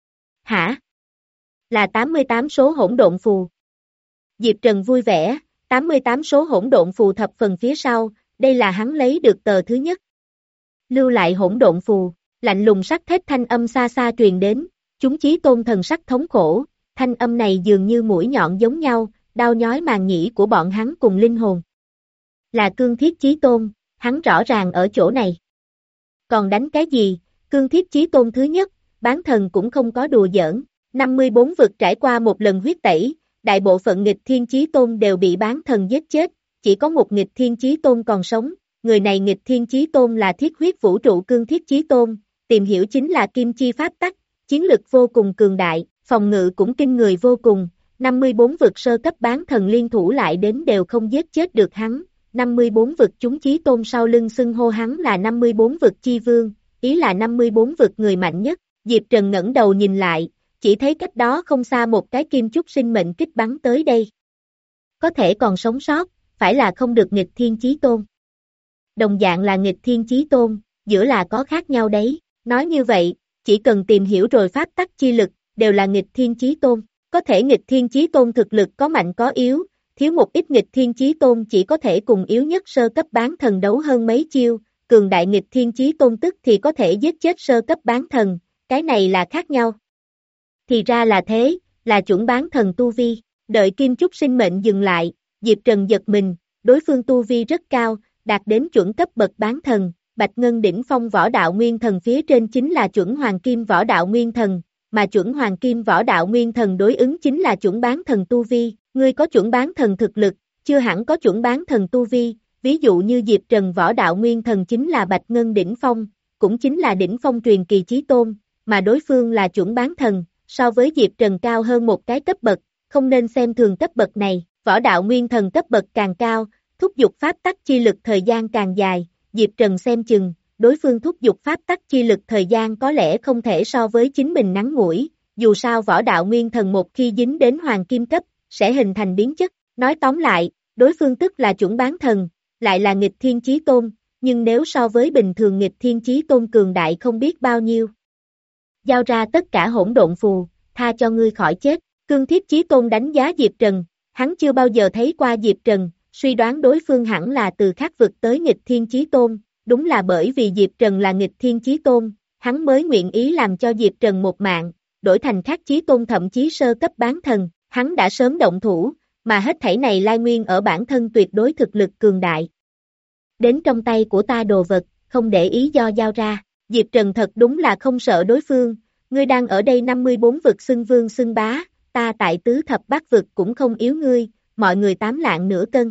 Hả? Là tám mươi tám số hỗn độn phù. Diệp Trần vui vẻ, tám mươi tám số hỗn độn phù thập phần phía sau, đây là hắn lấy được tờ thứ nhất. Lưu lại hỗn độn phù, lạnh lùng sắc thép thanh âm xa xa truyền đến, chúng chí tôn thần sắc thống khổ, thanh âm này dường như mũi nhọn giống nhau, đau nhói màng nhĩ của bọn hắn cùng linh hồn. Là cương thiết chí tôn, hắn rõ ràng ở chỗ này. Còn đánh cái gì, cương thiết chí tôn thứ nhất, bán thần cũng không có đùa giỡn, năm mươi bốn vực trải qua một lần huyết tẩy, đại bộ phận nghịch thiên chí tôn đều bị bán thần giết chết, chỉ có một nghịch thiên chí tôn còn sống, người này nghịch thiên chí tôn là thiết huyết vũ trụ cương thiết chí tôn, tìm hiểu chính là kim chi pháp tắc, chiến lực vô cùng cường đại, phòng ngự cũng kinh người vô cùng, năm mươi bốn vực sơ cấp bán thần liên thủ lại đến đều không giết chết được hắn, năm mươi bốn vực chúng chí tôn sau lưng xưng hô hắn là năm mươi bốn vực chi vương, ý là năm mươi bốn vực người mạnh nhất, Diệp Trần ngẩng đầu nhìn lại, chỉ thấy cách đó không xa một cái kim chúc sinh mệnh kích bắn tới đây. Có thể còn sống sót, phải là không được nghịch thiên chí tôn. Đồng dạng là nghịch thiên chí tôn, giữa là có khác nhau đấy. Nói như vậy, chỉ cần tìm hiểu rồi pháp tắc chi lực, đều là nghịch thiên chí tôn. Có thể nghịch thiên chí tôn thực lực có mạnh có yếu, thiếu một ít nghịch thiên chí tôn chỉ có thể cùng yếu nhất sơ cấp bán thần đấu hơn mấy chiêu, cường đại nghịch thiên chí tôn tức thì có thể giết chết sơ cấp bán thần, cái này là khác nhau. Thì ra là thế, là chuẩn bán thần tu vi. Đợi kim chúc sinh mệnh dừng lại, Diệp Trần giật mình, đối phương tu vi rất cao, đạt đến chuẩn cấp bậc bán thần, Bạch Ngân đỉnh phong võ đạo nguyên thần phía trên chính là chuẩn hoàng kim võ đạo nguyên thần, mà chuẩn hoàng kim võ đạo nguyên thần đối ứng chính là chuẩn bán thần tu vi, ngươi có chuẩn bán thần thực lực, chưa hẳn có chuẩn bán thần tu vi, ví dụ như Diệp Trần võ đạo nguyên thần chính là Bạch Ngân đỉnh phong, cũng chính là đỉnh phong truyền kỳ chí tôn, mà đối phương là chuẩn bán thần, so với Diệp Trần cao hơn một cái cấp bậc, không nên xem thường cấp bậc này, võ đạo nguyên thần cấp bậc càng cao, thúc giục pháp tắc chi lực thời gian càng dài, Diệp Trần xem chừng, đối phương thúc giục pháp tắc chi lực thời gian có lẽ không thể so với chính mình ngắn ngủi, dù sao võ đạo nguyên thần một khi dính đến hoàng kim cấp, sẽ hình thành biến chất, nói tóm lại, đối phương tức là chuẩn bán thần, lại là nghịch thiên chí tôn, nhưng nếu so với bình thường nghịch thiên chí tôn cường đại không biết bao nhiêu. Giao ra tất cả hỗn độn phù, tha cho ngươi khỏi chết, Cương Thiết Chí Tôn đánh giá Diệp Trần, hắn chưa bao giờ thấy qua Diệp Trần, suy đoán đối phương hẳn là từ khác vực tới nghịch thiên chí tôn, đúng là bởi vì Diệp Trần là nghịch thiên chí tôn, hắn mới nguyện ý làm cho Diệp Trần một mạng, đổi thành khác chí tôn thậm chí sơ cấp bán thần, hắn đã sớm động thủ, mà hết thảy này lai nguyên ở bản thân tuyệt đối thực lực cường đại. Đến trong tay của ta đồ vật, không để ý do giao ra, Diệp Trần thật đúng là không sợ đối phương, ngươi đang ở đây năm mươi bốn vực xưng vương xưng bá, ta tại tứ thập bát vực cũng không yếu ngươi, mọi người tám lạng nửa cân.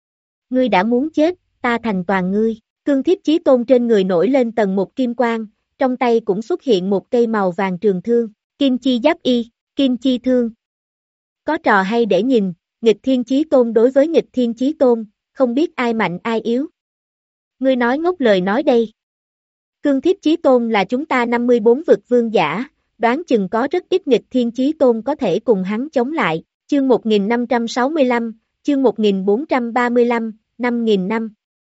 Ngươi đã muốn chết, ta thành toàn ngươi, Cương Thiết Chí Tôn trên người nổi lên tầng một kim quang, trong tay cũng xuất hiện một cây màu vàng trường thương, kim chi giáp y, kim chi thương. Có trò hay để nhìn, nghịch thiên chí tôn đối với nghịch thiên chí tôn, không biết ai mạnh ai yếu. Ngươi nói ngốc lời nói đây. Cương Thiết Chí Tôn là chúng ta năm mươi bốn vực vương giả, đoán chừng có rất ít nghịch thiên chí tôn có thể cùng hắn chống lại, chương một nghìn năm trăm sáu mươi lăm, chương một nghìn bốn trăm ba mươi lăm, năm nghìn năm.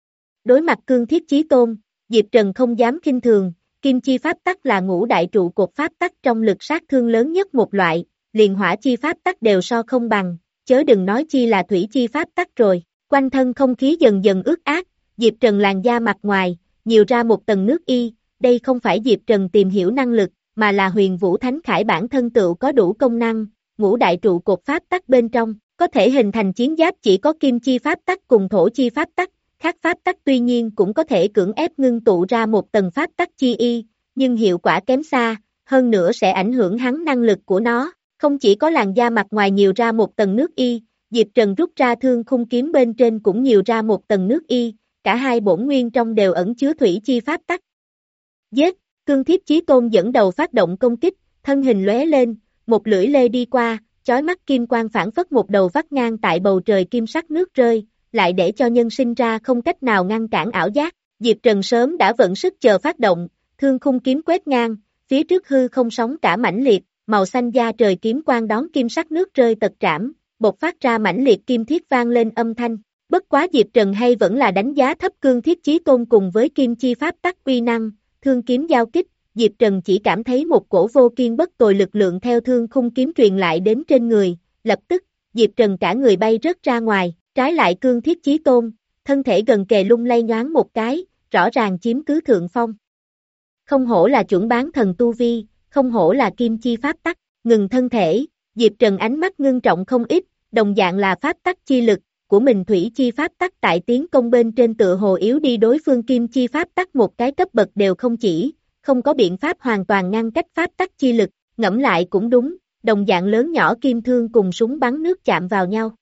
Đối mặt Cương Thiết Chí Tôn, Diệp Trần không dám khinh thường, kim chi pháp tắc là ngũ đại trụ cột pháp tắc trong lực sát thương lớn nhất một loại, liền hỏa chi pháp tắc đều so không bằng, chớ đừng nói chi là thủy chi pháp tắc rồi, quanh thân không khí dần dần ướt át, Diệp Trần làn da mặt ngoài, nhiều ra một tầng nước y, đây không phải Diệp Trần tìm hiểu năng lực, mà là Huyền Vũ Thánh Khải bản thân tựu có đủ công năng, ngũ đại trụ cột pháp tắc bên trong, có thể hình thành chiến giáp chỉ có kim chi pháp tắc cùng thổ chi pháp tắc, khác pháp tắc tuy nhiên cũng có thể cưỡng ép ngưng tụ ra một tầng pháp tắc chi y, nhưng hiệu quả kém xa, hơn nữa sẽ ảnh hưởng hắn năng lực của nó, không chỉ có làn da mặt ngoài nhiều ra một tầng nước y, Diệp Trần rút ra thương khung kiếm bên trên cũng nhiều ra một tầng nước y, cả hai bổn nguyên trong đều ẩn chứa thủy chi pháp tắc. Giết, Cương Thiết Chí Tôn dẫn đầu phát động công kích, thân hình lóe lên, một lưỡi lê đi qua, chói mắt kim quang phản phất một đầu vắt ngang tại bầu trời kim sắc nước rơi, lại để cho nhân sinh ra không cách nào ngăn cản ảo giác. Diệp Trần sớm đã vận sức chờ phát động, thương khung kiếm quét ngang, phía trước hư không sóng cả mãnh liệt, màu xanh da trời kiếm quang đón kim sắc nước rơi tật trảm, bộc phát ra mãnh liệt kim thiết vang lên âm thanh. Bất quá Diệp Trần hay vẫn là đánh giá thấp Cương Thiết Chí Tôn cùng với kim chi pháp tắc uy năng, thương kiếm giao kích, Diệp Trần chỉ cảm thấy một cổ vô kiên bất tồi lực lượng theo thương khung kiếm truyền lại đến trên người, lập tức, Diệp Trần cả người bay rớt ra ngoài, trái lại Cương Thiết Chí Tôn, thân thể gần kề lung lay nhoáng một cái, rõ ràng chiếm cứ thượng phong. Không hổ là chuẩn bán thần tu vi, không hổ là kim chi pháp tắc, ngừng thân thể, Diệp Trần ánh mắt ngưng trọng không ít, đồng dạng là pháp tắc chi lực của mình thủy chi pháp tắc tại tiến công bên trên tựa hồ yếu đi đối phương kim chi pháp tắc một cái cấp bậc đều không chỉ, không có biện pháp hoàn toàn ngăn cách pháp tắc chi lực, ngẫm lại cũng đúng, đồng dạng lớn nhỏ kim thương cùng súng bắn nước chạm vào nhau.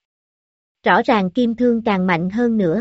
Rõ ràng kim thương càng mạnh hơn nữa.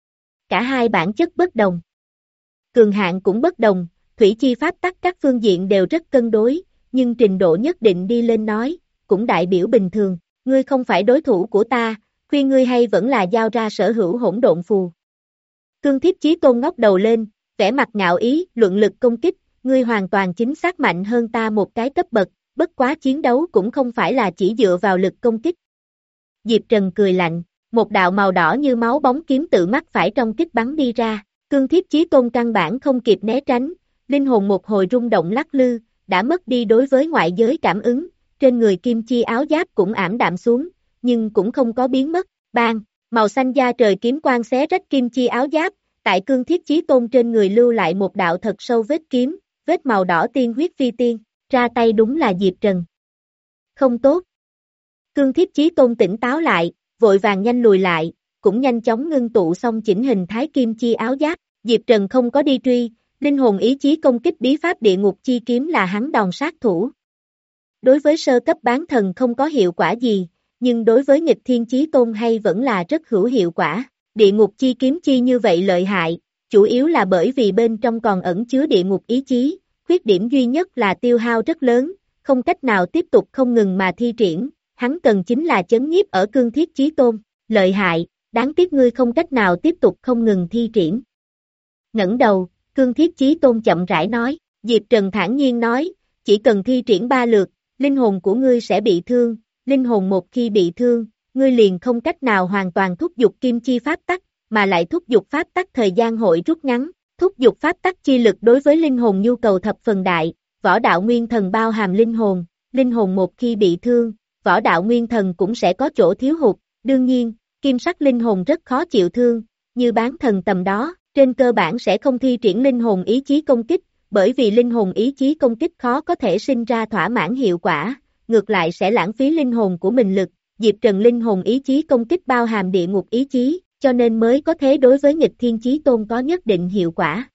Cả hai bản chất bất đồng. Cường hạn cũng bất đồng, thủy chi pháp tắc các phương diện đều rất cân đối, nhưng trình độ nhất định đi lên nói, cũng đại biểu bình thường, ngươi không phải đối thủ của ta, khuyên ngươi hay vẫn là giao ra sở hữu hỗn độn phù. Cương Thiết Chí Tôn ngóc đầu lên, vẻ mặt ngạo ý, luận lực công kích, ngươi hoàn toàn chính xác mạnh hơn ta một cái cấp bậc, bất quá chiến đấu cũng không phải là chỉ dựa vào lực công kích. Diệp Trần cười lạnh, một đạo màu đỏ như máu bóng kiếm tự mắc phải trong kích bắn đi ra, Cương Thiết Chí Tôn căn bản không kịp né tránh, linh hồn một hồi rung động lắc lư, đã mất đi đối với ngoại giới cảm ứng, trên người kim chi áo giáp cũng ảm đạm xuống, nhưng cũng không có biến mất, bang, màu xanh da trời kiếm quang xé rách kim chi áo giáp, tại Cương Thiết Chí Tôn trên người lưu lại một đạo thật sâu vết kiếm, vết màu đỏ tiên huyết phi tiên, ra tay đúng là Diệp Trần. Không tốt. Cương Thiết Chí Tôn tỉnh táo lại, vội vàng nhanh lùi lại, cũng nhanh chóng ngưng tụ xong chỉnh hình thái kim chi áo giáp, Diệp Trần không có đi truy, linh hồn ý chí công kích bí pháp địa ngục chi kiếm là hắn đòn sát thủ. Đối với sơ cấp bán thần không có hiệu quả gì, nhưng đối với nghịch thiên chí tôn hay vẫn là rất hữu hiệu quả. Địa ngục chi kiếm chi như vậy lợi hại, chủ yếu là bởi vì bên trong còn ẩn chứa địa ngục ý chí, khuyết điểm duy nhất là tiêu hao rất lớn, không cách nào tiếp tục không ngừng mà thi triển, hắn cần chính là chấn nhiếp ở Cương Thiết Chí Tôn, lợi hại, đáng tiếc ngươi không cách nào tiếp tục không ngừng thi triển. Ngẩng đầu, Cương Thiết Chí Tôn chậm rãi nói, Diệp Trần thản nhiên nói, chỉ cần thi triển ba lượt, linh hồn của ngươi sẽ bị thương, linh hồn một khi bị thương, ngươi liền không cách nào hoàn toàn thúc giục kim chi pháp tắc, mà lại thúc giục pháp tắc thời gian hội rút ngắn, thúc giục pháp tắc chi lực đối với linh hồn nhu cầu thập phần đại, võ đạo nguyên thần bao hàm linh hồn, linh hồn một khi bị thương, võ đạo nguyên thần cũng sẽ có chỗ thiếu hụt, đương nhiên, kim sắc linh hồn rất khó chịu thương, như bán thần tầm đó, trên cơ bản sẽ không thi triển linh hồn ý chí công kích, bởi vì linh hồn ý chí công kích khó có thể sinh ra thỏa mãn hiệu quả, ngược lại sẽ lãng phí linh hồn của mình lực. Diệp Trần linh hồn ý chí công kích bao hàm địa ngục ý chí, cho nên mới có thế đối với nghịch thiên chí tôn có nhất định hiệu quả.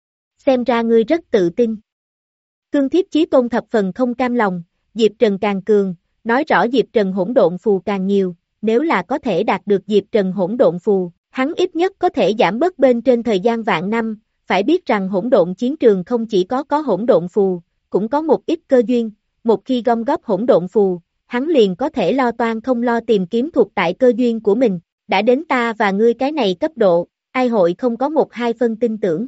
Xem ra ngươi rất tự tin. Cương Thiết Chí Tôn thập phần không cam lòng, Diệp Trần càng cường, nói rõ Diệp Trần hỗn độn phù càng nhiều, nếu là có thể đạt được Diệp Trần hỗn độn phù, hắn ít nhất có thể giảm bớt bên trên thời gian vạn năm, phải biết rằng hỗn độn chiến trường không chỉ có có hỗn độn phù, cũng có một ít cơ duyên, một khi gom góp hỗn độn phù, hắn liền có thể lo toan không lo tìm kiếm thuộc tại cơ duyên của mình, đã đến ta và ngươi cái này cấp độ, ai hội không có một hai phân tin tưởng.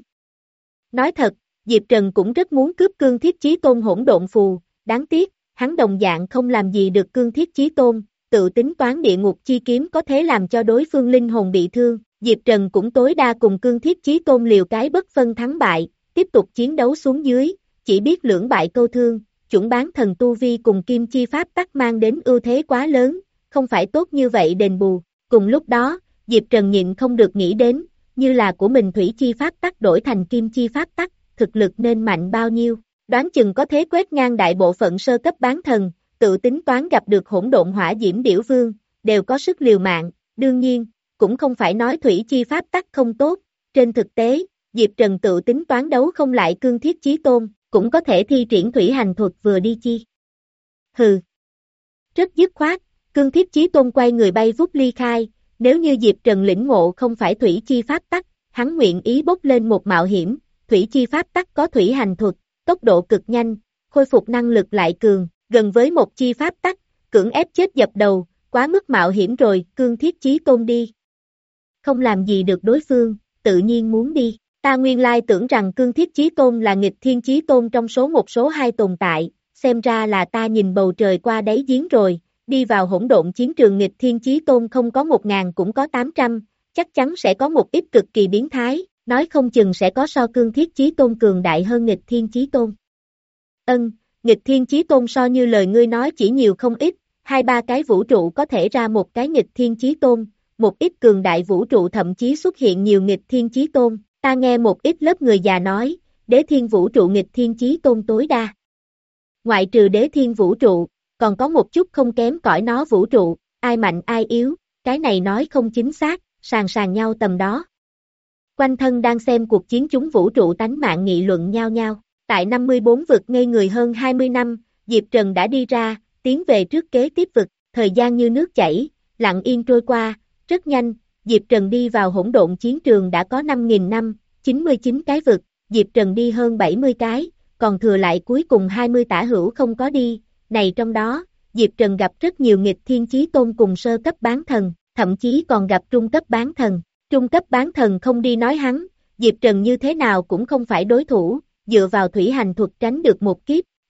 Nói thật, Diệp Trần cũng rất muốn cướp Cương Thiết Chí Tôn hỗn độn phù, đáng tiếc, hắn đồng dạng không làm gì được Cương Thiết Chí Tôn, tự tính toán địa ngục chi kiếm có thể làm cho đối phương linh hồn bị thương, Diệp Trần cũng tối đa cùng Cương Thiết Chí Tôn liều cái bất phân thắng bại, tiếp tục chiến đấu xuống dưới, chỉ biết lưỡng bại câu thương. Chuẩn bán thần tu vi cùng kim chi pháp tắc mang đến ưu thế quá lớn, không phải tốt như vậy đền bù. Cùng lúc đó, Diệp Trần nhịn không được nghĩ đến, như là của mình thủy chi pháp tắc đổi thành kim chi pháp tắc, thực lực nên mạnh bao nhiêu, đoán chừng có thế quét ngang đại bộ phận sơ cấp bán thần, tự tính toán gặp được hỗn độn hỏa diễm điểu vương, đều có sức liều mạng, đương nhiên, cũng không phải nói thủy chi pháp tắc không tốt, trên thực tế, Diệp Trần tự tính toán đấu không lại Cương Thiết Chí Tôn, cũng có thể thi triển thủy hành thuật vừa đi chi. Hừ. Rất dứt khoát, Cương Thiết Chí Tôn quay người bay vút ly khai, nếu như Diệp Trần lĩnh ngộ không phải thủy chi pháp tắc, hắn nguyện ý bốc lên một mạo hiểm, thủy chi pháp tắc có thủy hành thuật, tốc độ cực nhanh, khôi phục năng lực lại cường, gần với một chi pháp tắc, cưỡng ép chết dập đầu, quá mức mạo hiểm rồi, Cương Thiết Chí Tôn đi. Không làm gì được đối phương, tự nhiên muốn đi. Ta nguyên lai tưởng rằng Cương Thiết Chí Tôn là nghịch thiên chí tôn trong số một số hai tồn tại, xem ra là ta nhìn bầu trời qua đáy giếng rồi, đi vào hỗn độn chiến trường nghịch thiên chí tôn không có một ngàn cũng có tám trăm, chắc chắn sẽ có một ít cực kỳ biến thái, nói không chừng sẽ có so Cương Thiết Chí Tôn cường đại hơn nghịch thiên chí tôn. Ân, nghịch thiên chí tôn so như lời ngươi nói chỉ nhiều không ít, hai ba cái vũ trụ có thể ra một cái nghịch thiên chí tôn, một ít cường đại vũ trụ thậm chí xuất hiện nhiều nghịch thiên chí tôn. Ta nghe một ít lớp người già nói, đế thiên vũ trụ nghịch thiên chí tôn tối đa. Ngoại trừ đế thiên vũ trụ, còn có một chút không kém cỏi nó vũ trụ, ai mạnh ai yếu, cái này nói không chính xác, sàng sàng nhau tầm đó. Quanh thân đang xem cuộc chiến chúng vũ trụ tánh mạng nghị luận nhau nhau, tại năm mươi bốn vực ngây người hơn hai mươi năm, Diệp Trần đã đi ra, tiến về trước kế tiếp vực, thời gian như nước chảy, lặng yên trôi qua, rất nhanh. Diệp Trần đi vào hỗn độn chiến trường đã có năm nghìn năm, chín mươi chín cái vực, Diệp Trần đi hơn bảy mươi cái, còn thừa lại cuối cùng hai mươi tả hữu không có đi, này trong đó, Diệp Trần gặp rất nhiều nghịch thiên chí tôn cùng sơ cấp bán thần, thậm chí còn gặp trung cấp bán thần, trung cấp bán thần không đi nói hắn, Diệp Trần như thế nào cũng không phải đối thủ, dựa vào thủy hành thuật tránh được một kiếp,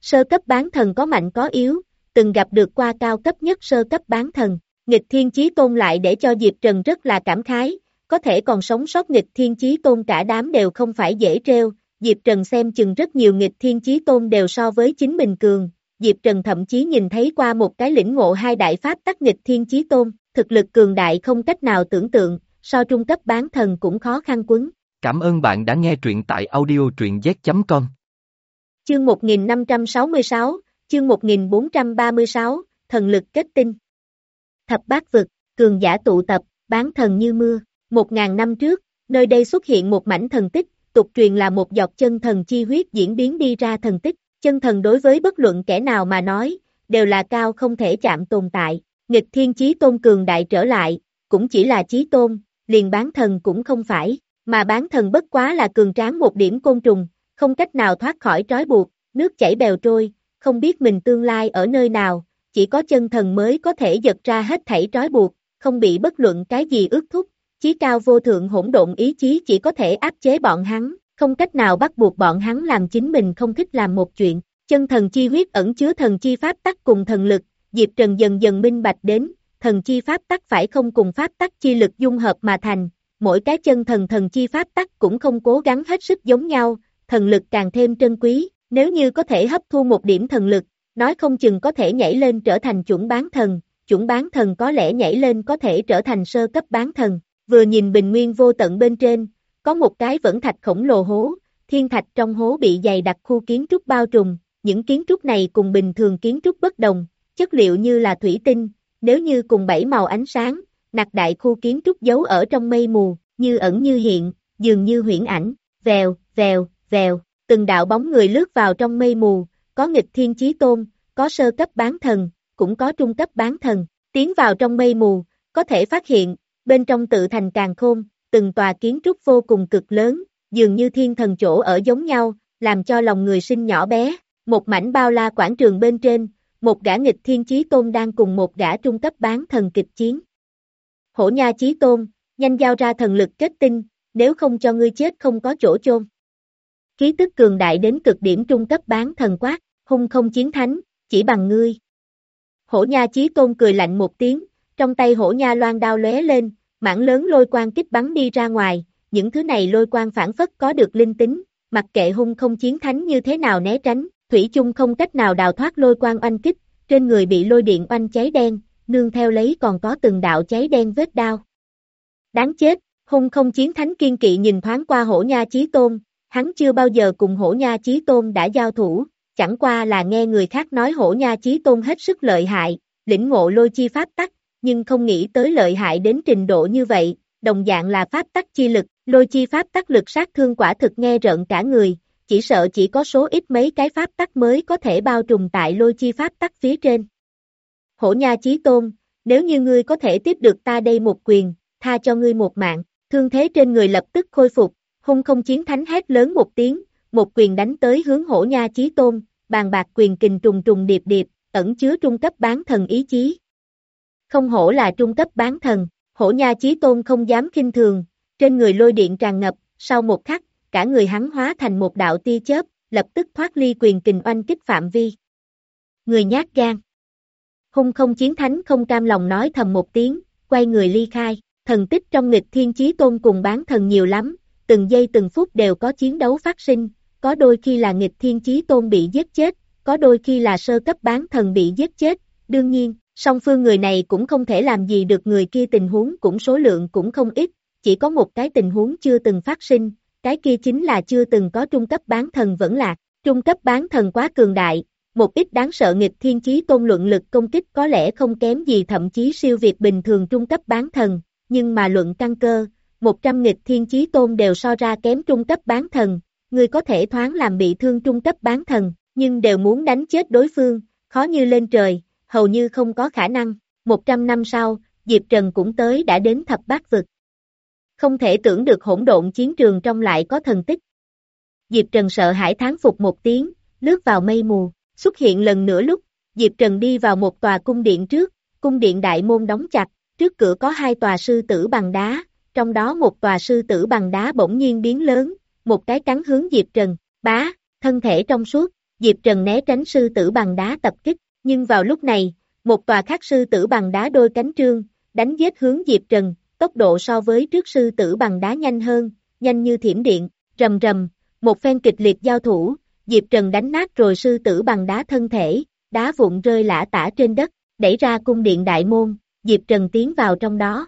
Sơ cấp bán thần có mạnh có yếu, từng gặp được qua cao cấp nhất sơ cấp bán thần. Nghịch thiên chí tôn lại để cho Diệp Trần rất là cảm khái, có thể còn sống sót nghịch thiên chí tôn cả đám đều không phải dễ treo, Diệp Trần xem chừng rất nhiều nghịch thiên chí tôn đều so với chính mình cường, Diệp Trần thậm chí nhìn thấy qua một cái lĩnh ngộ hai đại pháp tắc nghịch thiên chí tôn, thực lực cường đại không cách nào tưởng tượng, so trung cấp bán thần cũng khó khăn quấn. Cảm ơn bạn đã nghe truyện tại audio truyện z chấm com. Chương một nghìn năm trăm sáu mươi sáu, chương một nghìn bốn trăm ba mươi sáu, thần lực kết tinh. Thập bát vực, cường giả tụ tập, bán thần như mưa. Một ngàn năm trước, nơi đây xuất hiện một mảnh thần tích, tục truyền là một giọt chân thần chi huyết diễn biến đi ra thần tích. Chân thần đối với bất luận kẻ nào mà nói, đều là cao không thể chạm tồn tại. Nghịch thiên chí tôn cường đại trở lại, cũng chỉ là chí tôn, liền bán thần cũng không phải, mà bán thần bất quá là cường tráng một điểm côn trùng, không cách nào thoát khỏi trói buộc, nước chảy bèo trôi, không biết mình tương lai ở nơi nào, chỉ có chân thần mới có thể giật ra hết thảy trói buộc, không bị bất luận cái gì ước thúc, chí cao vô thượng hỗn độn ý chí chỉ có thể áp chế bọn hắn, không cách nào bắt buộc bọn hắn làm chính mình không thích làm một chuyện. Chân thần chi huyết ẩn chứa thần chi pháp tắc cùng thần lực, Diệp Trần dần dần minh bạch đến, thần chi pháp tắc phải không cùng pháp tắc chi lực dung hợp mà thành, mỗi cái chân thần thần chi pháp tắc cũng không cố gắng hết sức giống nhau, thần lực càng thêm trân quý, nếu như có thể hấp thu một điểm thần lực, nói không chừng có thể nhảy lên trở thành chuẩn bán thần, chuẩn bán thần có lẽ nhảy lên có thể trở thành sơ cấp bán thần, vừa nhìn bình nguyên vô tận bên trên, có một cái vẫn thạch khổng lồ hố, thiên thạch trong hố bị dày đặc khu kiến trúc bao trùm, những kiến trúc này cùng bình thường kiến trúc bất đồng, chất liệu như là thủy tinh, nếu như cùng bảy màu ánh sáng, nặc đại khu kiến trúc giấu ở trong mây mù, như ẩn như hiện, dường như huyễn ảnh, vèo, vèo, vèo, từng đạo bóng người lướt vào trong mây mù, có nghịch thiên chí tôn, có sơ cấp bán thần, cũng có trung cấp bán thần, tiến vào trong mây mù, có thể phát hiện, bên trong tự thành càn khôn, từng tòa kiến trúc vô cùng cực lớn, dường như thiên thần chỗ ở giống nhau, làm cho lòng người sinh nhỏ bé, một mảnh bao la quảng trường bên trên, một gã nghịch thiên chí tôn đang cùng một gã trung cấp bán thần kịch chiến. Hổ Nha chí tôn, nhanh giao ra thần lực kết tinh, nếu không cho ngươi chết không có chỗ chôn. Khí tức cường đại đến cực điểm trung cấp bán thần quát, hung không chiến thánh, chỉ bằng ngươi. Hổ Nha chí tôn cười lạnh một tiếng, trong tay hổ nha loan đao lóe lên, mảng lớn lôi quang kích bắn đi ra ngoài, những thứ này lôi quang phản phất có được linh tính, mặc kệ hung không chiến thánh như thế nào né tránh, thủy chung không cách nào đào thoát lôi quang oanh kích, trên người bị lôi điện oanh cháy đen, nương theo lấy còn có từng đạo cháy đen vết đao. Đáng chết, hung không chiến thánh kiên kỵ nhìn thoáng qua hổ nha chí tôn, hắn chưa bao giờ cùng hổ nha chí tôn đã giao thủ, chẳng qua là nghe người khác nói hổ nha chí tôn hết sức lợi hại, lĩnh ngộ lôi chi pháp tắc, nhưng không nghĩ tới lợi hại đến trình độ như vậy, đồng dạng là pháp tắc chi lực, lôi chi pháp tắc lực sát thương quả thực nghe rợn cả người, chỉ sợ chỉ có số ít mấy cái pháp tắc mới có thể bao trùm tại lôi chi pháp tắc phía trên. Hổ Nha chí tôn, nếu như ngươi có thể tiếp được ta đây một quyền, tha cho ngươi một mạng, thương thế trên người lập tức khôi phục, hung không chiến thánh hét lớn một tiếng, một quyền đánh tới hướng Hổ Nha chí tôn, bàn bạc quyền kình trùng trùng điệp điệp, ẩn chứa trung cấp bán thần ý chí. Không hổ là trung cấp bán thần, Hổ Nha chí tôn không dám khinh thường, trên người lôi điện tràn ngập, sau một khắc, cả người hắn hóa thành một đạo tia chớp, lập tức thoát ly quyền kình oanh kích phạm vi. Người nhát gan. Hung không chiến thánh không cam lòng nói thầm một tiếng, quay người ly khai, thần tích trong nghịch thiên chí tôn cùng bán thần nhiều lắm, từng giây từng phút đều có chiến đấu phát sinh, có đôi khi là nghịch thiên chí tôn bị giết chết, có đôi khi là sơ cấp bán thần bị giết chết, đương nhiên, song phương người này cũng không thể làm gì được người kia, tình huống cũng số lượng cũng không ít, chỉ có một cái tình huống chưa từng phát sinh, cái kia chính là chưa từng có trung cấp bán thần vẫn lạc, trung cấp bán thần quá cường đại, một ít đáng sợ nghịch thiên chí tôn luận lực công kích có lẽ không kém gì, thậm chí siêu việt bình thường trung cấp bán thần, nhưng mà luận căn cơ, một trăm nghịch thiên chí tôn đều so ra kém trung cấp bán thần, người có thể thoáng làm bị thương trung cấp bán thần, nhưng đều muốn đánh chết đối phương, khó như lên trời, hầu như không có khả năng. Một trăm năm sau, Diệp Trần cũng tới đã đến thập bát vực. Không thể tưởng được hỗn độn chiến trường trong lại có thần tích. Diệp Trần sợ hãi thán phục một tiếng, lướt vào mây mù, xuất hiện lần nữa lúc, Diệp Trần đi vào một tòa cung điện trước, cung điện đại môn đóng chặt, trước cửa có hai tòa sư tử bằng đá, trong đó một tòa sư tử bằng đá bỗng nhiên biến lớn, một cái cắn hướng Diệp Trần, bá, thân thể trong suốt, Diệp Trần né tránh sư tử bằng đá tập kích, nhưng vào lúc này, một tòa khác sư tử bằng đá đôi cánh trương, đánh giết hướng Diệp Trần, tốc độ so với trước sư tử bằng đá nhanh hơn, nhanh như thiểm điện, rầm rầm, một phen kịch liệt giao thủ, Diệp Trần đánh nát rồi sư tử bằng đá thân thể, đá vụn rơi lả tả trên đất, đẩy ra cung điện đại môn, Diệp Trần tiến vào trong đó.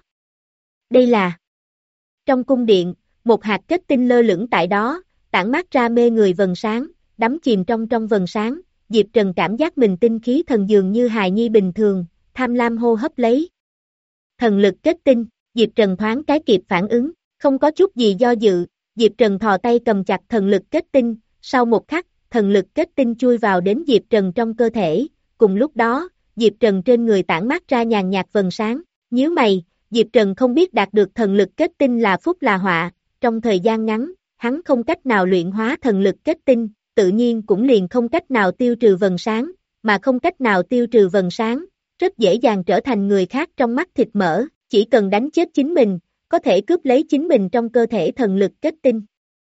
Đây là trong cung điện, một hạt kết tinh lơ lửng tại đó, tản mát ra mê người vầng sáng, đắm chìm trong trong vầng sáng, Diệp Trần cảm giác mình tinh khí thần dường như hài nhi bình thường, tham lam hô hấp lấy. Thần lực kết tinh, Diệp Trần thoáng cái kịp phản ứng, không có chút gì do dự, Diệp Trần thò tay cầm chặt thần lực kết tinh, sau một khắc, thần lực kết tinh chui vào đến Diệp Trần trong cơ thể, cùng lúc đó, Diệp Trần trên người tản mát ra nhàn nhạt vầng sáng, nhíu mày, Diệp Trần không biết đạt được thần lực kết tinh là phúc là họa, trong thời gian ngắn, hắn không cách nào luyện hóa thần lực kết tinh, tự nhiên cũng liền không cách nào tiêu trừ vầng sáng, mà không cách nào tiêu trừ vầng sáng, rất dễ dàng trở thành người khác trong mắt thịt mỡ, chỉ cần đánh chết chính mình, có thể cướp lấy chính mình trong cơ thể thần lực kết tinh.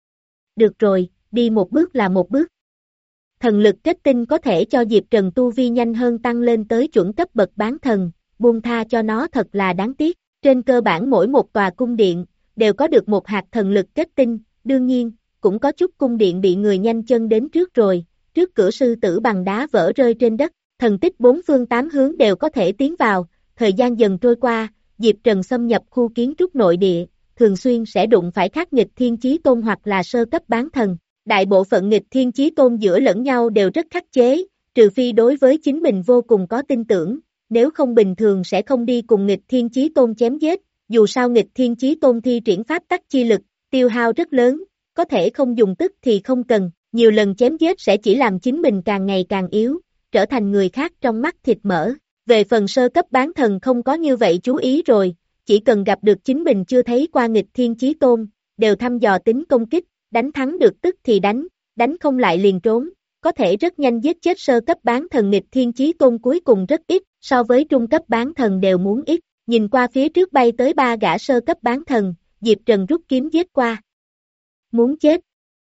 Được rồi, đi một bước là một bước. Thần lực kết tinh có thể cho Diệp Trần tu vi nhanh hơn tăng lên tới chuẩn cấp bậc bán thần, buông tha cho nó thật là đáng tiếc. Trên cơ bản mỗi một tòa cung điện, đều có được một hạt thần lực kết tinh, đương nhiên, cũng có chút cung điện bị người nhanh chân đến trước rồi, trước cửa sư tử bằng đá vỡ rơi trên đất, thần tích bốn phương tám hướng đều có thể tiến vào, thời gian dần trôi qua, Diệp Trần xâm nhập khu kiến trúc nội địa, thường xuyên sẽ đụng phải khắc nghịch thiên chí tôn hoặc là sơ cấp bán thần. Đại bộ phận nghịch thiên chí tôn giữa lẫn nhau đều rất khắc chế, trừ phi đối với chính mình vô cùng có tin tưởng, nếu không bình thường sẽ không đi cùng nghịch thiên chí tôn chém giết, dù sao nghịch thiên chí tôn thi triển pháp tắc chi lực, tiêu hao rất lớn, có thể không dùng tức thì không cần, nhiều lần chém giết sẽ chỉ làm chính mình càng ngày càng yếu, trở thành người khác trong mắt thịt mỡ. Về phần sơ cấp bán thần không có như vậy chú ý rồi, chỉ cần gặp được chính mình chưa thấy qua nghịch thiên chí tôn, đều thăm dò tính công kích, đánh thắng được tức thì đánh, đánh không lại liền trốn, có thể rất nhanh giết chết sơ cấp bán thần nghịch thiên chí tôn cuối cùng rất ít, so với trung cấp bán thần đều muốn ít, nhìn qua phía trước bay tới ba gã sơ cấp bán thần, Diệp Trần rút kiếm giết qua. Muốn chết.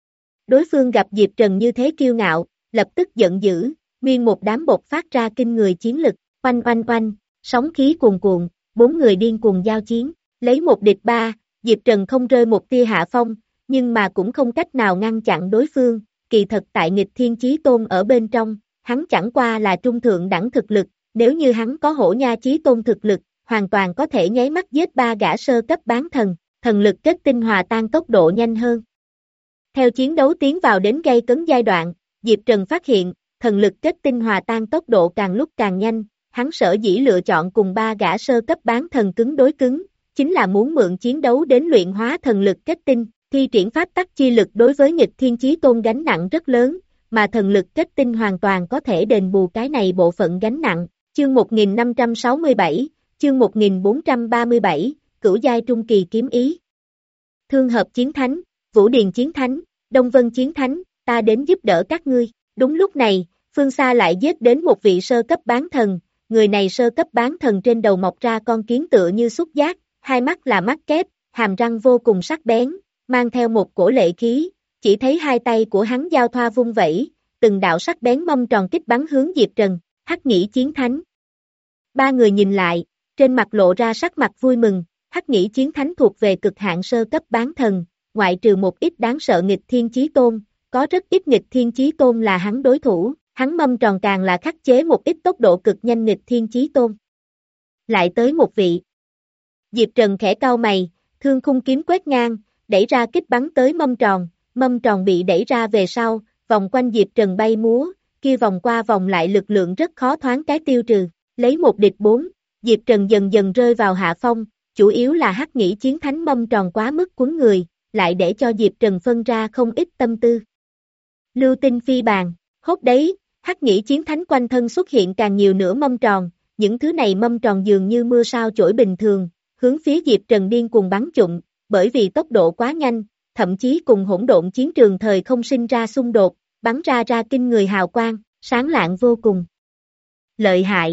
Đối phương gặp Diệp Trần như thế kiêu ngạo, lập tức giận dữ, nguyên một đám bột phát ra kinh người chiến lực, oanh oanh oanh, sóng khí cuồn cuộn, bốn người điên cuồng giao chiến, lấy một địch ba, Diệp Trần không rơi một tia hạ phong, nhưng mà cũng không cách nào ngăn chặn đối phương, kỳ thật tại nghịch thiên chí tôn ở bên trong, hắn chẳng qua là trung thượng đẳng thực lực, nếu như hắn có hổ nha chí tôn thực lực, hoàn toàn có thể nháy mắt giết ba gã sơ cấp bán thần, thần lực kết tinh hòa tan tốc độ nhanh hơn. Theo chiến đấu tiến vào đến gay cấn giai đoạn, Diệp Trần phát hiện, thần lực kết tinh hòa tan tốc độ càng lúc càng nhanh, hắn sở dĩ lựa chọn cùng ba gã sơ cấp bán thần cứng đối cứng, chính là muốn mượn chiến đấu đến luyện hóa thần lực kết tinh, thi triển pháp tắc chi lực đối với nghịch thiên chí tôn gánh nặng rất lớn, mà thần lực kết tinh hoàn toàn có thể đền bù cái này bộ phận gánh nặng. Chương một nghìn năm trăm sáu mươi bảy, chương một nghìn bốn trăm ba mươi bảy, cửu giai trung kỳ kiếm ý. Thương hợp chiến thánh, Vũ Điền chiến thánh, Đông Vân chiến thánh, ta đến giúp đỡ các ngươi. Đúng lúc này, phương xa lại giết đến một vị sơ cấp bán thần, người này sơ cấp bán thần trên đầu mọc ra con kiến tựa như xúc giác, hai mắt là mắt kép, hàm răng vô cùng sắc bén, mang theo một cổ lệ khí, chỉ thấy hai tay của hắn giao thoa vung vẩy, từng đạo sắc bén mâm tròn kích bắn hướng Diệp Trần, Hắc Nhĩ chiến thánh. Ba người nhìn lại, trên mặt lộ ra sắc mặt vui mừng, Hắc Nhĩ chiến thánh thuộc về cực hạn sơ cấp bán thần, ngoại trừ một ít đáng sợ nghịch thiên chí tôn, có rất ít nghịch thiên chí tôn là hắn đối thủ, hắn mâm tròn càng là khắc chế một ít tốc độ cực nhanh nghịch thiên chí tôn. Lại tới một vị. Diệp Trần khẽ cau mày, thương khung kiếm quét ngang, đẩy ra kích bắn tới mâm tròn, mâm tròn bị đẩy ra về sau, vòng quanh Diệp Trần bay múa, kia vòng qua vòng lại lực lượng rất khó thoáng cái tiêu trừ, lấy một địch bốn, Diệp Trần dần dần rơi vào hạ phong, chủ yếu là Hắc Nhĩ chiến thánh mâm tròn quá mức cuốn người, lại để cho Diệp Trần phân ra không ít tâm tư. Lưu tinh phi bàn, hốt đấy, Hắc Nhĩ chiến thánh quanh thân xuất hiện càng nhiều nửa mâm tròn, những thứ này mâm tròn dường như mưa sao chổi bình thường, hướng phía Diệp Trần điên cuồng bắn trụng, bởi vì tốc độ quá nhanh, thậm chí cùng hỗn độn chiến trường thời không sinh ra xung đột, bắn ra ra kinh người hào quang, sáng lạng vô cùng. Lợi hại.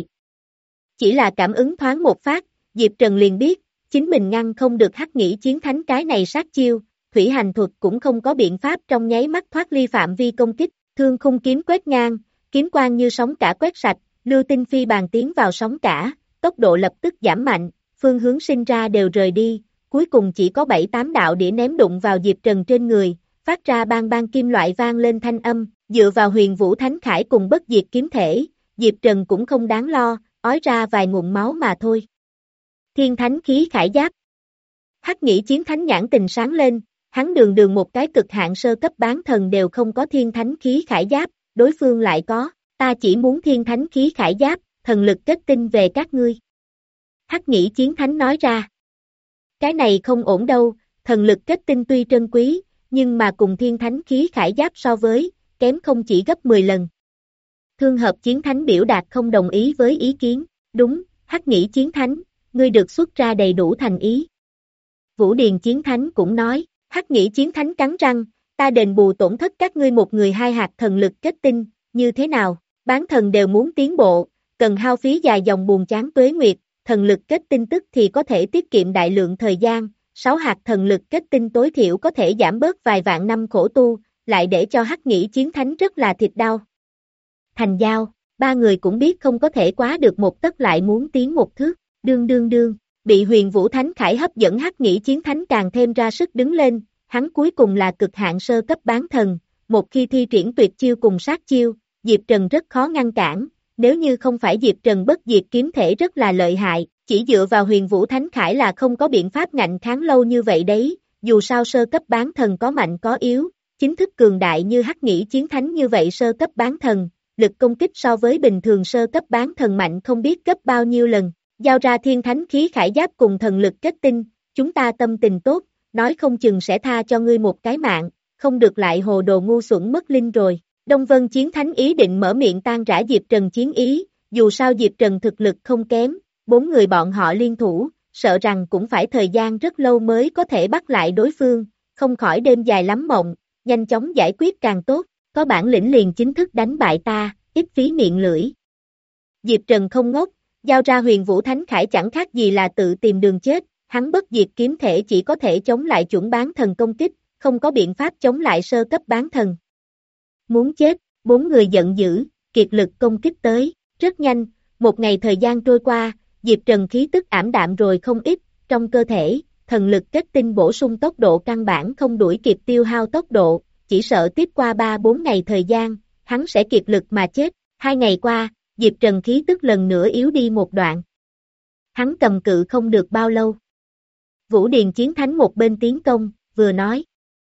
Chỉ là cảm ứng thoáng một phát, Diệp Trần liền biết, chính mình ngăn không được Hắc Nhĩ chiến thánh cái này sát chiêu, thủy hành thuật cũng không có biện pháp trong nháy mắt thoát ly phạm vi công kích, Thương khung kiếm quét ngang, kiếm quang như sóng cả quét sạch, lưu tinh phi bàn tiến vào sóng cả, tốc độ lập tức giảm mạnh, phương hướng sinh ra đều rời đi, cuối cùng chỉ có bảy tám đạo đĩa ném đụng vào Diệp Trần trên người, phát ra bang bang kim loại vang lên thanh âm, dựa vào Huyền Vũ Thánh Khải cùng bất diệt kiếm thể, Diệp Trần cũng không đáng lo, ói ra vài ngụm máu mà thôi. Thiên Thánh Khí Khải Giáp. Hắc Nghĩ Chiến Thánh nhãn tình sáng lên, hắn đường đường một cái cực hạn sơ cấp bán thần đều không có Thiên Thánh Khí Khải Giáp, đối phương lại có, ta chỉ muốn Thiên Thánh Khí Khải Giáp, thần lực kết tinh về các ngươi. Hắc Nghĩ Chiến Thánh nói ra. Cái này không ổn đâu, thần lực kết tinh tuy trân quý, nhưng mà cùng Thiên Thánh Khí Khải Giáp so với, kém không chỉ gấp mười lần. Thương Hợp Chiến Thánh biểu đạt không đồng ý với ý kiến, đúng, Hắc Nghĩ Chiến Thánh, ngươi được xuất ra đầy đủ thành ý. Vũ Điền Chiến Thánh cũng nói, Hắc Nghĩ Chiến Thánh cắn răng, ta đền bù tổn thất các ngươi một người hai hạt thần lực kết tinh, như thế nào, bán thần đều muốn tiến bộ, cần hao phí dài dòng buồn chán tuế nguyệt, thần lực kết tinh tức thì có thể tiết kiệm đại lượng thời gian, sáu hạt thần lực kết tinh tối thiểu có thể giảm bớt vài vạn năm khổ tu, lại để cho Hắc Nghĩ Chiến Thánh rất là thịt đau. Thành giao, ba người cũng biết không có thể quá được một tấc lại muốn tiến một thước, đương đương đương, bị Huyền Vũ Thánh Khải hấp dẫn Hắc Nghĩ Chiến Thánh càng thêm ra sức đứng lên, hắn cuối cùng là cực hạn sơ cấp bán thần, một khi thi triển tuyệt chiêu cùng sát chiêu, Diệp Trần rất khó ngăn cản, nếu như không phải Diệp Trần bất diệt kiếm thể rất là lợi hại, chỉ dựa vào Huyền Vũ Thánh Khải là không có biện pháp ngạnh kháng lâu như vậy đấy, dù sao sơ cấp bán thần có mạnh có yếu, chính thức cường đại như Hắc Nghĩ Chiến Thánh như vậy sơ cấp bán thần, lực công kích so với bình thường sơ cấp bán thần mạnh không biết gấp bao nhiêu lần, giao ra Thiên Thánh Khí Khải Giáp cùng thần lực kết tinh, chúng ta tâm tình tốt, nói không chừng sẽ tha cho ngươi một cái mạng, không được lại hồ đồ ngu xuẩn mất linh rồi. Đông Vân Chiến Thánh ý định mở miệng tan rã Diệp Trần chiến ý, dù sao Diệp Trần thực lực không kém, bốn người bọn họ liên thủ, sợ rằng cũng phải thời gian rất lâu mới có thể bắt lại đối phương, không khỏi đêm dài lắm mộng, nhanh chóng giải quyết càng tốt, có bản lĩnh liền chính thức đánh bại ta, ít phí miệng lưỡi. Diệp Trần không ngốc, giao ra Huyền Vũ Thánh Khải chẳng khác gì là tự tìm đường chết, hắn bất diệt kiếm thể chỉ có thể chống lại chuẩn bán thần công kích, không có biện pháp chống lại sơ cấp bán thần. Muốn chết, bốn người giận dữ, kiệt lực công kích tới, rất nhanh, một ngày thời gian trôi qua, Diệp Trần khí tức ảm đạm rồi không ít, trong cơ thể, thần lực kết tinh bổ sung tốc độ căn bản không đuổi kịp tiêu hao tốc độ, chỉ sợ tiếp qua ba bốn ngày thời gian, hắn sẽ kiệt lực mà chết, hai ngày qua, Diệp Trần khí tức lần nữa yếu đi một đoạn. Hắn cầm cự không được bao lâu. Vũ Điền Chiến Thánh một bên tiến công, vừa nói.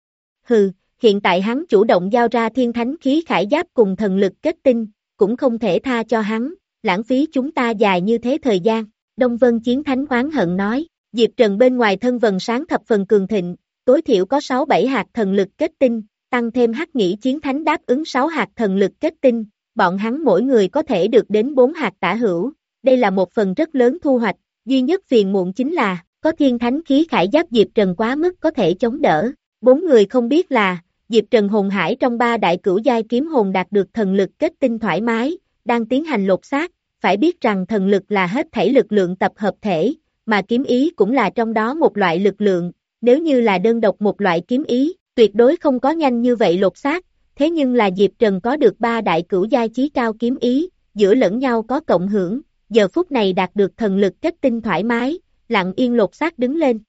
Hừ, hiện tại hắn chủ động giao ra Thiên Thánh Khí Khải Giáp cùng thần lực kết tinh, cũng không thể tha cho hắn, lãng phí chúng ta dài như thế thời gian. Đông Vân Chiến Thánh oán hận nói, Diệp Trần bên ngoài thân vần sáng thập phần cường thịnh, tối thiểu có sáu bảy hạt thần lực kết tinh, tăng thêm Hắc Nghĩ Chiến Thánh đáp ứng sáu hạt thần lực kết tinh, bọn hắn mỗi người có thể được đến bốn hạt tả hữu, đây là một phần rất lớn thu hoạch, duy nhất phiền muộn chính là, có Thiên Thánh Khí Khải Giáp Diệp Trần quá mức có thể chống đỡ, bốn người không biết là, Diệp Trần hồn hải trong ba đại cửu giai kiếm hồn đạt được thần lực kết tinh thoải mái, đang tiến hành lột xác, phải biết rằng thần lực là hết thảy lực lượng tập hợp thể, mà kiếm ý cũng là trong đó một loại lực lượng, nếu như là đơn độc một loại kiếm ý, tuyệt đối không có nhanh như vậy lột xác, thế nhưng là Diệp Trần có được ba đại cửu giai chí cao kiếm ý, giữa lẫn nhau có cộng hưởng, giờ phút này đạt được thần lực kết tinh thoải mái, lặng yên lột xác đứng lên.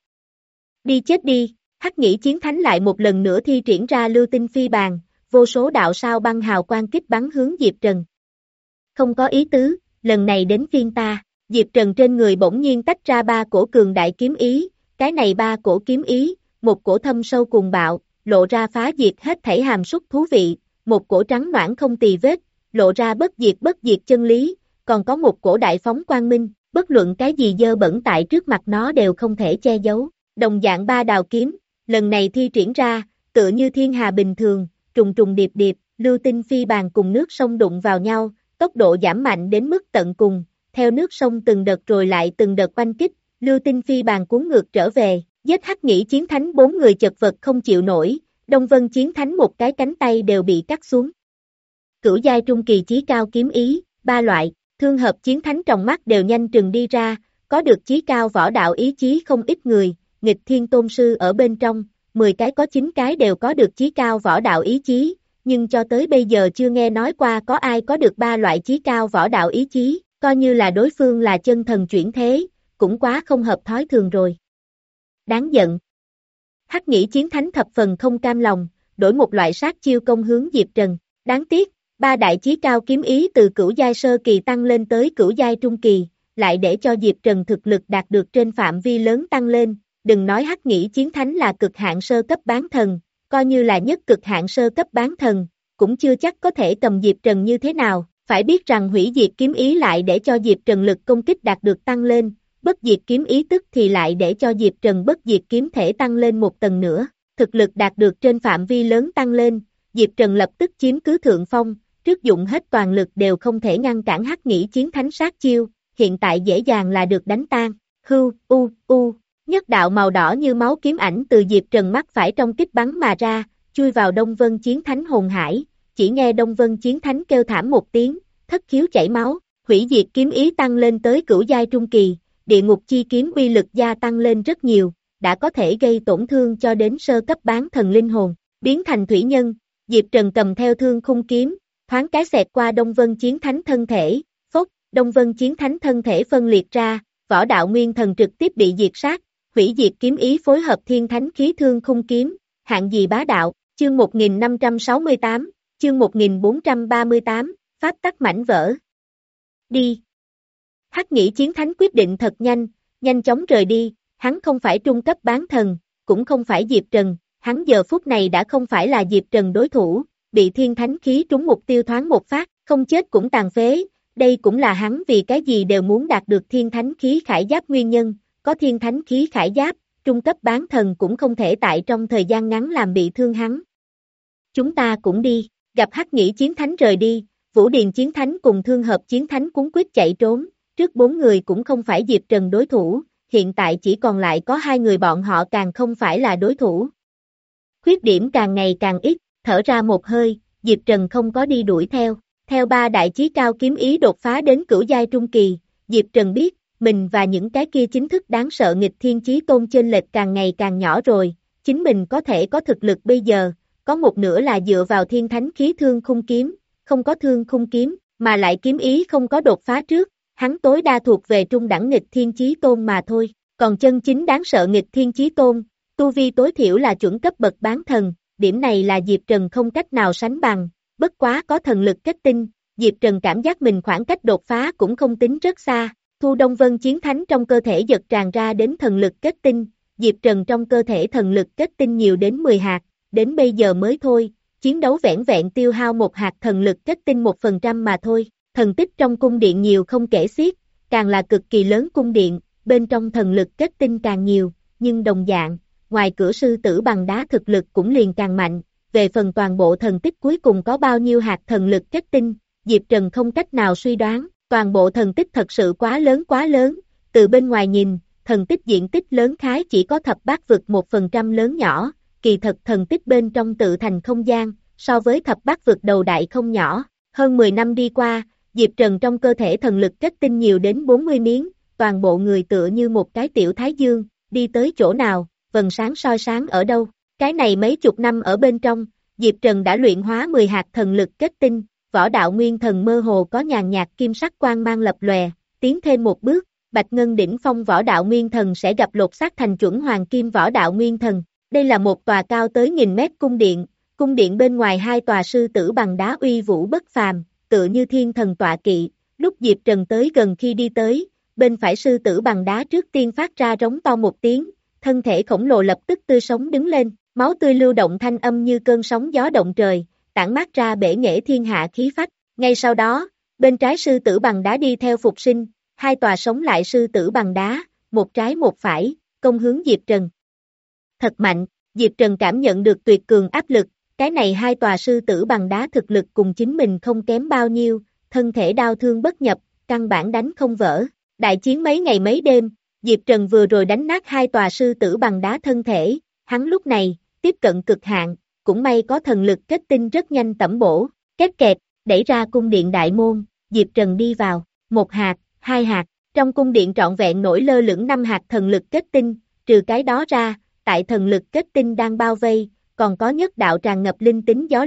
Đi chết đi, Hắc Nghĩ Chiến Thánh lại một lần nữa thi triển ra lưu tinh phi bàn, vô số đạo sao băng hào quang kích bắn hướng Diệp Trần. Không có ý tứ, lần này đến phiên ta, Diệp Trần trên người bỗng nhiên tách ra ba cổ cường đại kiếm ý, cái này ba cổ kiếm ý, một cổ thâm sâu cuồng bạo, lộ ra phá diệt hết thảy hàm súc thú vị, một cổ trắng noãn không tì vết, lộ ra bất diệt bất diệt chân lý, còn có một cổ đại phóng quang minh, bất luận cái gì dơ bẩn tại trước mặt nó đều không thể che giấu, đồng dạng ba đào kiếm, lần này thi triển ra, tựa như thiên hà bình thường, trùng trùng điệp điệp, lưu tinh phi bàn cùng nước sông đụng vào nhau, tốc độ giảm mạnh đến mức tận cùng, theo nước sông từng đợt rồi lại từng đợt oanh kích, lưu tinh phi bàn cuốn ngược trở về, giết Hắc Nghĩ Chiến Thánh bốn người chật vật không chịu nổi, Đông Vân Chiến Thánh một cái cánh tay đều bị cắt xuống. Cửu giai trung kỳ chí cao kiếm ý, ba loại, Thương Hợp Chiến Thánh trong mắt đều nhanh trừng đi ra, có được chí cao võ đạo ý chí không ít người, nghịch thiên tôn sư ở bên trong, mười cái có chín cái đều có được chí cao võ đạo ý chí, nhưng cho tới bây giờ chưa nghe nói qua có ai có được ba loại chí cao võ đạo ý chí, coi như là đối phương là chân thần chuyển thế, cũng quá không hợp thói thường rồi. Đáng giận. Hắc Nghĩ Chiến Thánh thập phần không cam lòng, đổi một loại sát chiêu công hướng Diệp Trần. Đáng tiếc, ba đại chí cao kiếm ý từ cửu giai sơ kỳ tăng lên tới cửu giai trung kỳ, lại để cho Diệp Trần thực lực đạt được trên phạm vi lớn tăng lên, đừng nói Hắc Nghĩ Chiến Thánh là cực hạn sơ cấp bán thần, coi như là nhất cực hạn sơ cấp bán thần, cũng chưa chắc có thể cầm Diệp Trần như thế nào, phải biết rằng hủy diệt kiếm ý lại để cho Diệp Trần lực công kích đạt được tăng lên, bất diệt kiếm ý tức thì lại để cho Diệp Trần bất diệt kiếm thể tăng lên một tầng nữa, thực lực đạt được trên phạm vi lớn tăng lên, Diệp Trần lập tức chiếm cứ thượng phong, trước dụng hết toàn lực đều không thể ngăn cản Hắc Nghĩ Chiến Thánh sát chiêu, hiện tại dễ dàng là được đánh tan, hưu, u, u, nhất đạo màu đỏ như máu kiếm ảnh từ Diệp Trần mắt phải trong kích bắn mà ra, chui vào Đông Vân Chiến Thánh hồn hải, chỉ nghe Đông Vân Chiến Thánh kêu thảm một tiếng, thất khiếu chảy máu, hủy diệt kiếm ý tăng lên tới cửu giai trung kỳ, địa ngục chi kiếm uy lực gia tăng lên rất nhiều, đã có thể gây tổn thương cho đến sơ cấp bán thần linh hồn, biến thành thủy nhân, Diệp Trần cầm theo thương khung kiếm, thoáng cái xẹt qua Đông Vân Chiến Thánh thân thể, phốc, Đông Vân Chiến Thánh thân thể phân liệt ra, võ đạo nguyên thần trực tiếp bị diệt sát, hủy diệt kiếm ý phối hợp thiên thánh khí thương khung kiếm, hạng gì bá đạo, chương một nghìn năm trăm sáu mươi tám, chương một nghìn bốn trăm ba mươi tám, pháp tắc mảnh vỡ. Đi. Hắc Nghĩ Chiến Thánh quyết định thật nhanh, nhanh chóng rời đi, hắn không phải trung cấp bán thần, cũng không phải Diệp Trần, hắn giờ phút này đã không phải là Diệp Trần đối thủ, bị thiên thánh khí trúng mục tiêu thoáng một phát, không chết cũng tàn phế, đây cũng là hắn vì cái gì đều muốn đạt được thiên thánh khí khải giáp nguyên nhân, có thiên thánh khí khải giáp, trung cấp bán thần cũng không thể tại trong thời gian ngắn làm bị thương hắn. Chúng ta cũng đi, gặp Hắc Nghĩ Chiến Thánh rời đi, Vũ Điền Chiến Thánh cùng Thương Hợp Chiến Thánh cuống quyết chạy trốn, trước bốn người cũng không phải Diệp Trần đối thủ, hiện tại chỉ còn lại có hai người bọn họ càng không phải là đối thủ. Khuyết điểm càng ngày càng ít, thở ra một hơi, Diệp Trần không có đi đuổi theo, theo ba đại chí cao kiếm ý đột phá đến cửu giai trung kỳ, Diệp Trần biết, mình và những cái kia chính thức đáng sợ nghịch thiên chí tôn chênh lệch càng ngày càng nhỏ rồi, chính mình có thể có thực lực bây giờ, có một nửa là dựa vào thiên thánh khí thương khung kiếm, không có thương khung kiếm, mà lại kiếm ý không có đột phá trước, hắn tối đa thuộc về trung đẳng nghịch thiên chí tôn mà thôi, còn chân chính đáng sợ nghịch thiên chí tôn, tu vi tối thiểu là chuẩn cấp bậc bán thần, điểm này là Diệp Trần không cách nào sánh bằng, bất quá có thần lực kết tinh, Diệp Trần cảm giác mình khoảng cách đột phá cũng không tính rất xa, Thu Đông Vân Chiến Thánh trong cơ thể giật tràn ra đến thần lực kết tinh, Diệp Trần trong cơ thể thần lực kết tinh nhiều đến mười hạt, đến bây giờ mới thôi, chiến đấu vẻn vẹn tiêu hao một hạt thần lực kết tinh một phần trăm mà thôi, thần tích trong cung điện nhiều không kể xiết, càng là cực kỳ lớn cung điện, bên trong thần lực kết tinh càng nhiều, nhưng đồng dạng, ngoài cửa sư tử bằng đá thực lực cũng liền càng mạnh, về phần toàn bộ thần tích cuối cùng có bao nhiêu hạt thần lực kết tinh, Diệp Trần không cách nào suy đoán, toàn bộ thần tích thật sự quá lớn quá lớn, từ bên ngoài nhìn, thần tích diện tích lớn khái chỉ có thập bát vực một phần trăm lớn nhỏ, kỳ thật thần tích bên trong tự thành không gian, so với thập bát vực đầu đại không nhỏ, hơn mười năm đi qua, Diệp Trần trong cơ thể thần lực kết tinh nhiều đến bốn mươi miếng, toàn bộ người tựa như một cái tiểu thái dương, đi tới chỗ nào, vầng sáng soi sáng ở đâu, cái này mấy chục năm ở bên trong, Diệp Trần đã luyện hóa mười hạt thần lực kết tinh, võ đạo nguyên thần mơ hồ có nhàn nhạt kim sắc quang mang lập lòe, tiến thêm một bước, Bạch Ngân đỉnh phong võ đạo nguyên thần sẽ gặp lột xác thành chuẩn hoàng kim võ đạo nguyên thần. Đây là một tòa cao tới nghìn mét cung điện, cung điện bên ngoài hai tòa sư tử bằng đá uy vũ bất phàm, tựa như thiên thần tọa kỵ, lúc Diệp Trần tới gần khi đi tới, bên phải sư tử bằng đá trước tiên phát ra rống to một tiếng, thân thể khổng lồ lập tức tươi sống đứng lên, máu tươi lưu động thanh âm như cơn sóng gió động trời, tản mát ra bể nghệ thiên hạ khí phách, ngay sau đó, bên trái sư tử bằng đá đi theo phục sinh, hai tòa sống lại sư tử bằng đá, một trái một phải, công hướng Diệp Trần. Thật mạnh, Diệp Trần cảm nhận được tuyệt cường áp lực, cái này hai tòa sư tử bằng đá thực lực cùng chính mình không kém bao nhiêu, thân thể đau thương bất nhập, căn bản đánh không vỡ. Đại chiến mấy ngày mấy đêm, Diệp Trần vừa rồi đánh nát hai tòa sư tử bằng đá thân thể, hắn lúc này, tiếp cận cực hạn, cũng may có thần lực kết tinh rất nhanh tẩm bổ, két kẹt, đẩy ra cung điện đại môn, Diệp Trần đi vào, một hạt, hai hạt, trong cung điện trọn vẹn nổi lơ lửng năm hạt thần lực kết tinh, trừ cái đó ra, tại thần lực kết tinh đang bao vây, còn có nhất đạo tràn ngập linh tính gió lốc,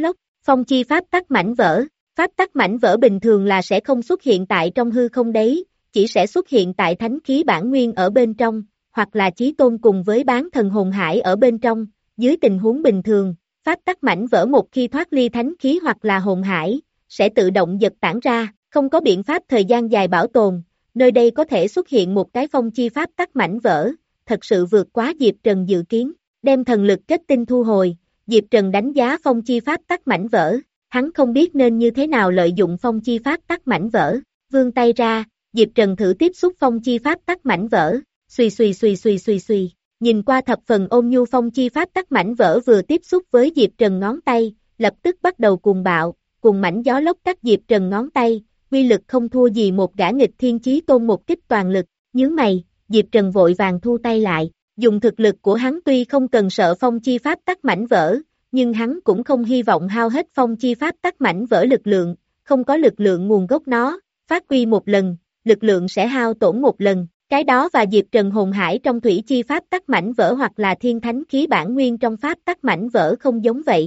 Phong chi pháp tắc mảnh vỡ. Pháp tắc mảnh vỡ bình thường là sẽ không xuất hiện tại trong hư không đấy, chỉ sẽ xuất hiện tại thánh khí bản nguyên ở bên trong, hoặc là chí tôn cùng với bán thần hồn hải ở bên trong. Dưới tình huống bình thường, pháp tắc mảnh vỡ một khi thoát ly thánh khí hoặc là hồn hải, sẽ tự động giật tản ra, không có biện pháp thời gian dài bảo tồn. Nơi đây có thể xuất hiện một cái phong chi pháp tắc mảnh vỡ, thật sự vượt quá Diệp Trần dự kiến. Đem thần lực kết tinh thu hồi, Diệp Trần đánh giá phong chi pháp tắc mảnh vỡ, hắn không biết nên như thế nào lợi dụng phong chi pháp tắc mảnh vỡ. Vươn tay ra, Diệp Trần thử tiếp xúc phong chi pháp tắc mảnh vỡ, suy suy suy suy suy suy. Nhìn qua thập phần ôn nhu phong chi pháp tắc mảnh vỡ vừa tiếp xúc với Diệp Trần ngón tay, lập tức bắt đầu cuồng bạo, cùng mảnh gió lốc cắt Diệp Trần ngón tay, uy lực không thua gì một gã nghịch thiên chí tôn một kích toàn lực. Nhướng mày, Diệp Trần vội vàng thu tay lại, dùng thực lực của hắn tuy không cần sợ phong chi pháp tắc mảnh vỡ, nhưng hắn cũng không hy vọng hao hết phong chi pháp tắc mảnh vỡ lực lượng, không có lực lượng nguồn gốc nó, phát huy một lần, lực lượng sẽ hao tổn một lần. Cái đó và Diệp Trần hồn hải trong thủy chi pháp tắc mảnh vỡ hoặc là thiên thánh khí bản nguyên trong pháp tắc mảnh vỡ không giống vậy.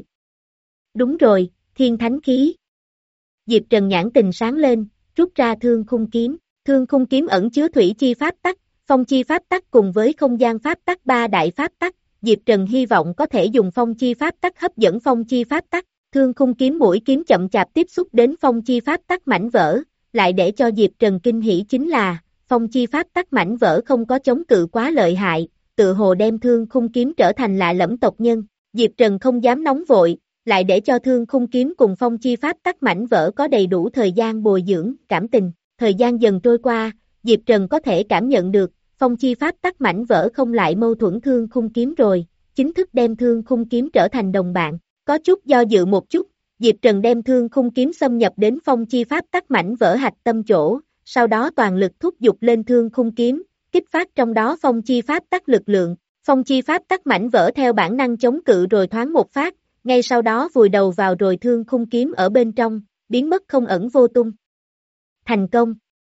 Đúng rồi, thiên thánh khí. Diệp Trần nhãn tình sáng lên, rút ra thương khung kiếm. Thương khung kiếm ẩn chứa thủy chi pháp tắc, phong chi pháp tắc cùng với không gian pháp tắc ba đại pháp tắc. Diệp Trần hy vọng có thể dùng phong chi pháp tắc hấp dẫn phong chi pháp tắc. Thương khung kiếm mũi kiếm chậm chạp tiếp xúc đến phong chi pháp tắc mảnh vỡ, lại để cho Diệp Trần kinh hỉ chính là phong chi pháp tắc mảnh vỡ không có chống cự quá lợi hại, tự hồ đem thương khung kiếm trở thành lạ lẫm tộc nhân. Diệp Trần không dám nóng vội, lại để cho thương khung kiếm cùng phong chi pháp tắc mảnh vỡ có đầy đủ thời gian bồi dưỡng, cảm tình. Thời gian dần trôi qua, Diệp Trần có thể cảm nhận được, phong chi pháp tắc mảnh vỡ không lại mâu thuẫn thương khung kiếm rồi, chính thức đem thương khung kiếm trở thành đồng bạn. Có chút do dự một chút, Diệp Trần đem thương khung kiếm xâm nhập đến phong chi pháp tắc mảnh vỡ hạch tâm chỗ, sau đó toàn lực thúc giục lên thương khung kiếm, kích phát trong đó phong chi pháp tắc lực lượng. Phong chi pháp tắc mảnh vỡ theo bản năng chống cự rồi thoáng một phát, ngay sau đó vùi đầu vào rồi thương khung kiếm ở bên trong, biến mất không ẩn vô tung. Thành công.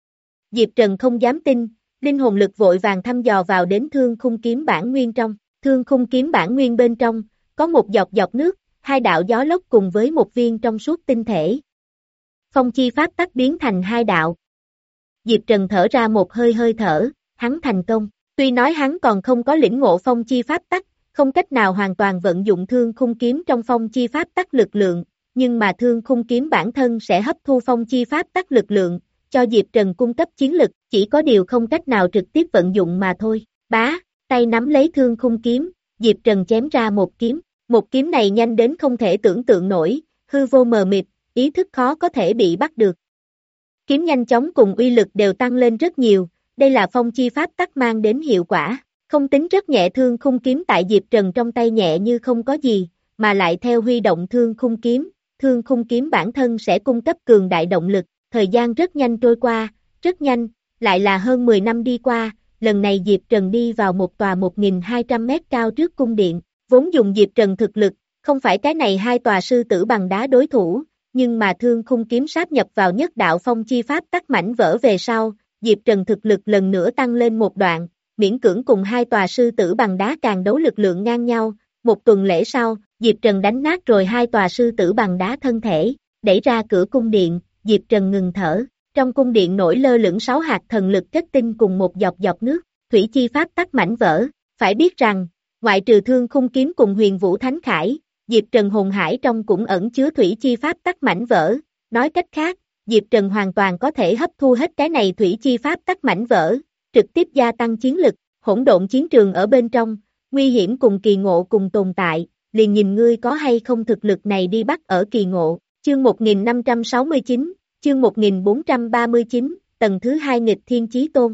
Diệp Trần không dám tin, linh hồn lực vội vàng thăm dò vào đến thương khung kiếm bản nguyên trong. Thương khung kiếm bản nguyên bên trong, có một giọt giọt nước, hai đạo gió lốc cùng với một viên trong suốt tinh thể. Phong chi pháp tắc biến thành hai đạo. Diệp Trần thở ra một hơi hơi thở, hắn thành công. Tuy nói hắn còn không có lĩnh ngộ phong chi pháp tắc, không cách nào hoàn toàn vận dụng thương khung kiếm trong phong chi pháp tắc lực lượng, nhưng mà thương khung kiếm bản thân sẽ hấp thu phong chi pháp tắc lực lượng, cho Diệp Trần cung cấp chiến lực, chỉ có điều không cách nào trực tiếp vận dụng mà thôi. Bá, tay nắm lấy thương khung kiếm, Diệp Trần chém ra một kiếm. Một kiếm này nhanh đến không thể tưởng tượng nổi, hư vô mờ mịt, ý thức khó có thể bị bắt được. Kiếm nhanh chóng cùng uy lực đều tăng lên rất nhiều, đây là phong chi pháp tắc mang đến hiệu quả. Không tính rất nhẹ thương khung kiếm tại Diệp Trần trong tay nhẹ như không có gì, mà lại theo huy động thương khung kiếm, thương khung kiếm bản thân sẽ cung cấp cường đại động lực. Thời gian rất nhanh trôi qua, rất nhanh, lại là hơn mười năm đi qua, lần này Diệp Trần đi vào một tòa một nghìn hai trăm mét cao trước cung điện, vốn dùng Diệp Trần thực lực, không phải cái này hai tòa sư tử bằng đá đối thủ, nhưng mà thương khung kiếm sáp nhập vào nhất đạo phong chi pháp tắc mảnh vỡ về sau, Diệp Trần thực lực lần nữa tăng lên một đoạn, miễn cưỡng cùng hai tòa sư tử bằng đá càng đấu lực lượng ngang nhau. Một tuần lễ sau, Diệp Trần đánh nát rồi hai tòa sư tử bằng đá thân thể, đẩy ra cửa cung điện, Diệp Trần ngừng thở, trong cung điện nổi lơ lửng sáu hạt thần lực kết tinh cùng một giọt giọt nước, thủy chi pháp tắc mảnh vỡ. Phải biết rằng, ngoại trừ thương khung kiếm cùng huyền vũ thánh khải, Diệp Trần hồn hải trong cũng ẩn chứa thủy chi pháp tắc mảnh vỡ, nói cách khác, Diệp Trần hoàn toàn có thể hấp thu hết cái này thủy chi pháp tắc mảnh vỡ, trực tiếp gia tăng chiến lực. Hỗn độn chiến trường ở bên trong, nguy hiểm cùng kỳ ngộ cùng tồn tại, liền nhìn ngươi có hay không thực lực này đi bắt ở kỳ ngộ. Chương một nghìn năm trăm sáu mươi chín, chương một nghìn bốn trăm ba mươi chín, tầng thứ hai nghịch thiên chí tôn.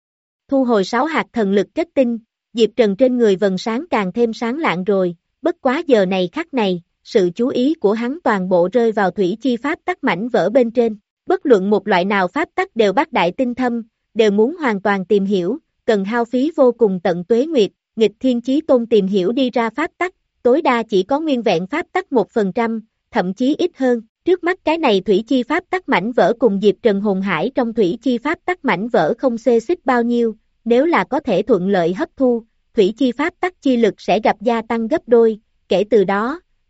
Thu hồi sáu hạt thần lực kết tinh, Diệp Trần trên người vầng sáng càng thêm sáng lạng rồi, bất quá giờ này khắc này, sự chú ý của hắn toàn bộ rơi vào thủy chi pháp tắc mảnh vỡ bên trên, bất luận một loại nào pháp tắc đều bác đại tinh thâm, đều muốn hoàn toàn tìm hiểu, cần hao phí vô cùng tận tuế nguyệt, nghịch thiên chí tôn tìm hiểu đi ra pháp tắc, tối đa chỉ có nguyên vẹn pháp tắc một phần trăm, thậm chí ít hơn. Trước mắt cái này thủy chi pháp tắc mảnh vỡ cùng Diệp Trần hồn hải trong thủy chi pháp tắc mảnh vỡ không xê xích bao nhiêu, nếu là có thể thuận lợi hấp thu, thủy chi pháp tắc chi lực sẽ gặp gia tăng gấp đôi, kể từ đó,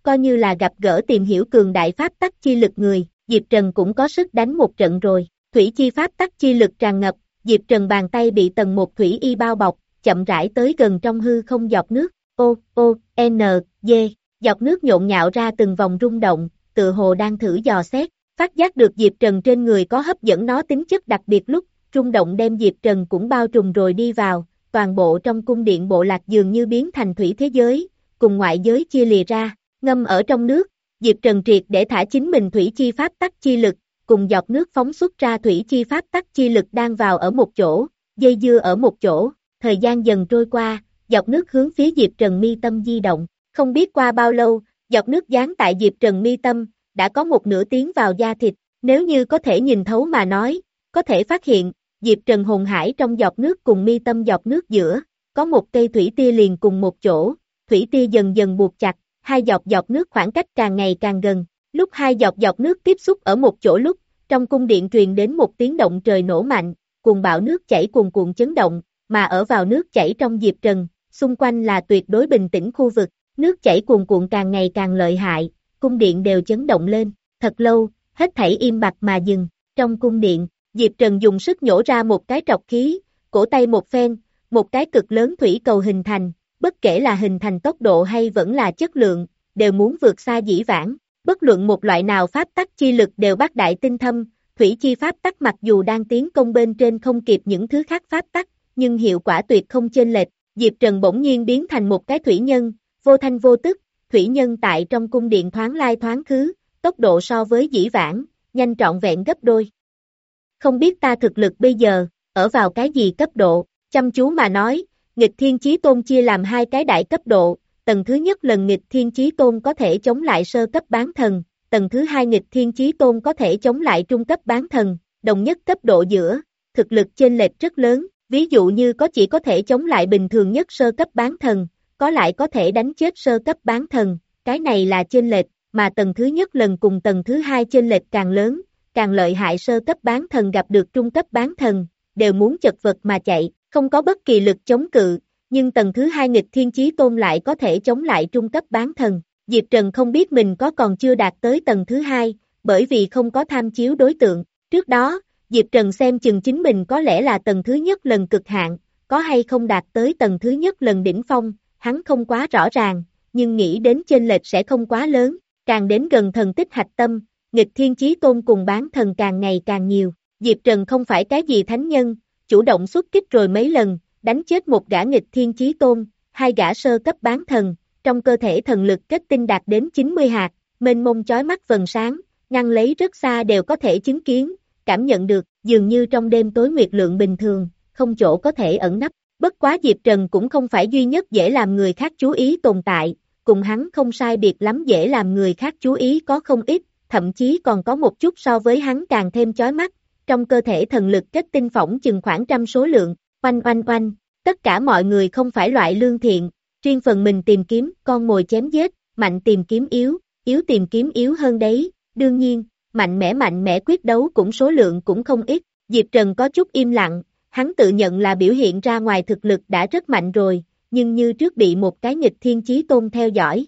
coi như là gặp gỡ tìm hiểu cường đại pháp tắc chi lực người, Diệp Trần cũng có sức đánh một trận rồi. Thủy chi pháp tắc chi lực tràn ngập, Diệp Trần bàn tay bị tầng một thủy y bao bọc, chậm rãi tới gần trong hư không giọt nước. O, O, N, G, giọt nước nhộn nhạo ra từng vòng rung động, tựa hồ đang thử dò xét, phát giác được Diệp Trần trên người có hấp dẫn nó tính chất đặc biệt lúc, rung động đem Diệp Trần cũng bao trùm rồi đi vào, toàn bộ trong cung điện bộ lạc dường như biến thành thủy thế giới, cùng ngoại giới chia lìa ra, ngâm ở trong nước, Diệp Trần triệt để thả chính mình thủy chi pháp tắc chi lực, cùng giọt nước phóng xuất ra thủy chi pháp tắc chi lực đang vào ở một chỗ, dây dưa ở một chỗ, thời gian dần trôi qua, giọt nước hướng phía Diệp Trần mi tâm di động, không biết qua bao lâu, giọt nước dán tại Diệp Trần mi tâm, đã có một nửa tiến vào da thịt, nếu như có thể nhìn thấu mà nói, có thể phát hiện, Diệp Trần hồn hải trong giọt nước cùng mi tâm giọt nước giữa, có một cây thủy tia liền cùng một chỗ, thủy tia dần dần buộc chặt, hai giọt giọt nước khoảng cách càng ngày càng gần, lúc hai giọt giọt nước tiếp xúc ở một chỗ lúc, trong cung điện truyền đến một tiếng động trời nổ mạnh, cuồng bạo nước chảy cuồn cuộn chấn động, mà ở vào nước chảy trong Diệp Trần, xung quanh là tuyệt đối bình tĩnh khu vực, nước chảy cuồn cuộn càng ngày càng lợi hại, cung điện đều chấn động lên, thật lâu, hết thảy im bặt mà dừng, trong cung điện, Diệp Trần dùng sức nhổ ra một cái trọc khí, cổ tay một phen, một cái cực lớn thủy cầu hình thành, bất kể là hình thành tốc độ hay vẫn là chất lượng, đều muốn vượt xa dĩ vãng, bất luận một loại nào pháp tắc chi lực đều bác đại tinh thâm, thủy chi pháp tắc mặc dù đang tiến công bên trên không kịp những thứ khác pháp tắc, nhưng hiệu quả tuyệt không chênh lệch, Diệp Trần bỗng nhiên biến thành một cái thủy nhân, vô thanh vô tức, thủy nhân tại trong cung điện thoáng lai thoáng khứ, tốc độ so với dĩ vãng, nhanh trọn vẹn gấp đôi. Không biết ta thực lực bây giờ, ở vào cái gì cấp độ, chăm chú mà nói, nghịch thiên chí tôn chia làm hai cái đại cấp độ, tầng thứ nhất lần nghịch thiên chí tôn có thể chống lại sơ cấp bán thần, tầng thứ hai nghịch thiên chí tôn có thể chống lại trung cấp bán thần, đồng nhất cấp độ giữa, thực lực chênh lệch rất lớn, ví dụ như có chỉ có thể chống lại bình thường nhất sơ cấp bán thần, có lại có thể đánh chết sơ cấp bán thần, cái này là chênh lệch, mà tầng thứ nhất lần cùng tầng thứ hai chênh lệch càng lớn, càng lợi hại sơ cấp bán thần gặp được trung cấp bán thần, đều muốn chật vật mà chạy, không có bất kỳ lực chống cự, nhưng tầng thứ hai nghịch thiên chí tôn lại có thể chống lại trung cấp bán thần. Diệp Trần không biết mình có còn chưa đạt tới tầng thứ hai, bởi vì không có tham chiếu đối tượng. Trước đó, Diệp Trần xem chừng chính mình có lẽ là tầng thứ nhất lần cực hạn, có hay không đạt tới tầng thứ nhất lần đỉnh phong, hắn không quá rõ ràng, nhưng nghĩ đến chênh lệch sẽ không quá lớn, càng đến gần thần tích hạch tâm, nghịch thiên chí tôn cùng bán thần càng ngày càng nhiều. Diệp Trần không phải cái gì thánh nhân, chủ động xuất kích rồi mấy lần, đánh chết một gã nghịch thiên chí tôn, hai gã sơ cấp bán thần, trong cơ thể thần lực kết tinh đạt đến chín mươi hạt, mênh mông chói mắt vầng sáng, ngăn lấy rất xa đều có thể chứng kiến, cảm nhận được, dường như trong đêm tối nguyệt lượng bình thường, không chỗ có thể ẩn nấp. Bất quá Diệp Trần cũng không phải duy nhất dễ làm người khác chú ý tồn tại, cùng hắn không sai biệt lắm dễ làm người khác chú ý có không ít, thậm chí còn có một chút so với hắn càng thêm chói mắt, trong cơ thể thần lực kết tinh phỏng chừng khoảng trăm số lượng, oanh oanh oanh, tất cả mọi người không phải loại lương thiện, riêng phần mình tìm kiếm, con mồi chém giết, mạnh tìm kiếm yếu, yếu tìm kiếm yếu hơn đấy, đương nhiên, mạnh mẽ mạnh mẽ quyết đấu cũng số lượng cũng không ít, Diệp Trần có chút im lặng, hắn tự nhận là biểu hiện ra ngoài thực lực đã rất mạnh rồi, nhưng như trước bị một cái nghịch thiên chí tôn theo dõi.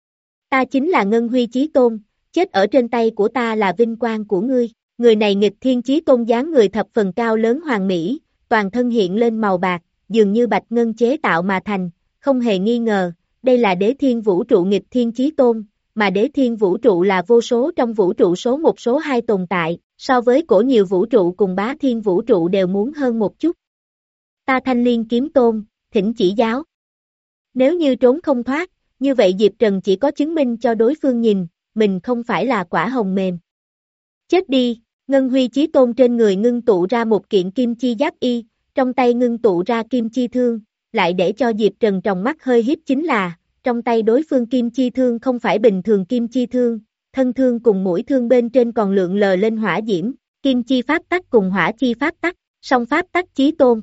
Ta chính là Ngân Huy chí tôn, chết ở trên tay của ta là vinh quang của ngươi, người này nghịch thiên chí tôn dáng người thập phần cao lớn hoàn mỹ, toàn thân hiện lên màu bạc, dường như bạch ngân chế tạo mà thành, không hề nghi ngờ, đây là đế thiên vũ trụ nghịch thiên chí tôn, mà đế thiên vũ trụ là vô số trong vũ trụ số một số hai tồn tại, so với cổ nhiều vũ trụ cùng bá thiên vũ trụ đều muốn hơn một chút. Ta Thanh Liên kiếm tôn, thỉnh chỉ giáo. Nếu như trốn không thoát, như vậy Diệp Trần chỉ có chứng minh cho đối phương nhìn, mình không phải là quả hồng mềm. Chết đi, Ngân Huy chí tôn trên người ngưng tụ ra một kiện kim chi giáp y, trong tay ngưng tụ ra kim chi thương, lại để cho Diệp Trần trong mắt hơi hiếp chính là, trong tay đối phương kim chi thương không phải bình thường kim chi thương, thân thương cùng mũi thương bên trên còn lượng lờ lên hỏa diễm, kim chi pháp tắc cùng hỏa chi pháp tắc, song pháp tắc chí tôn.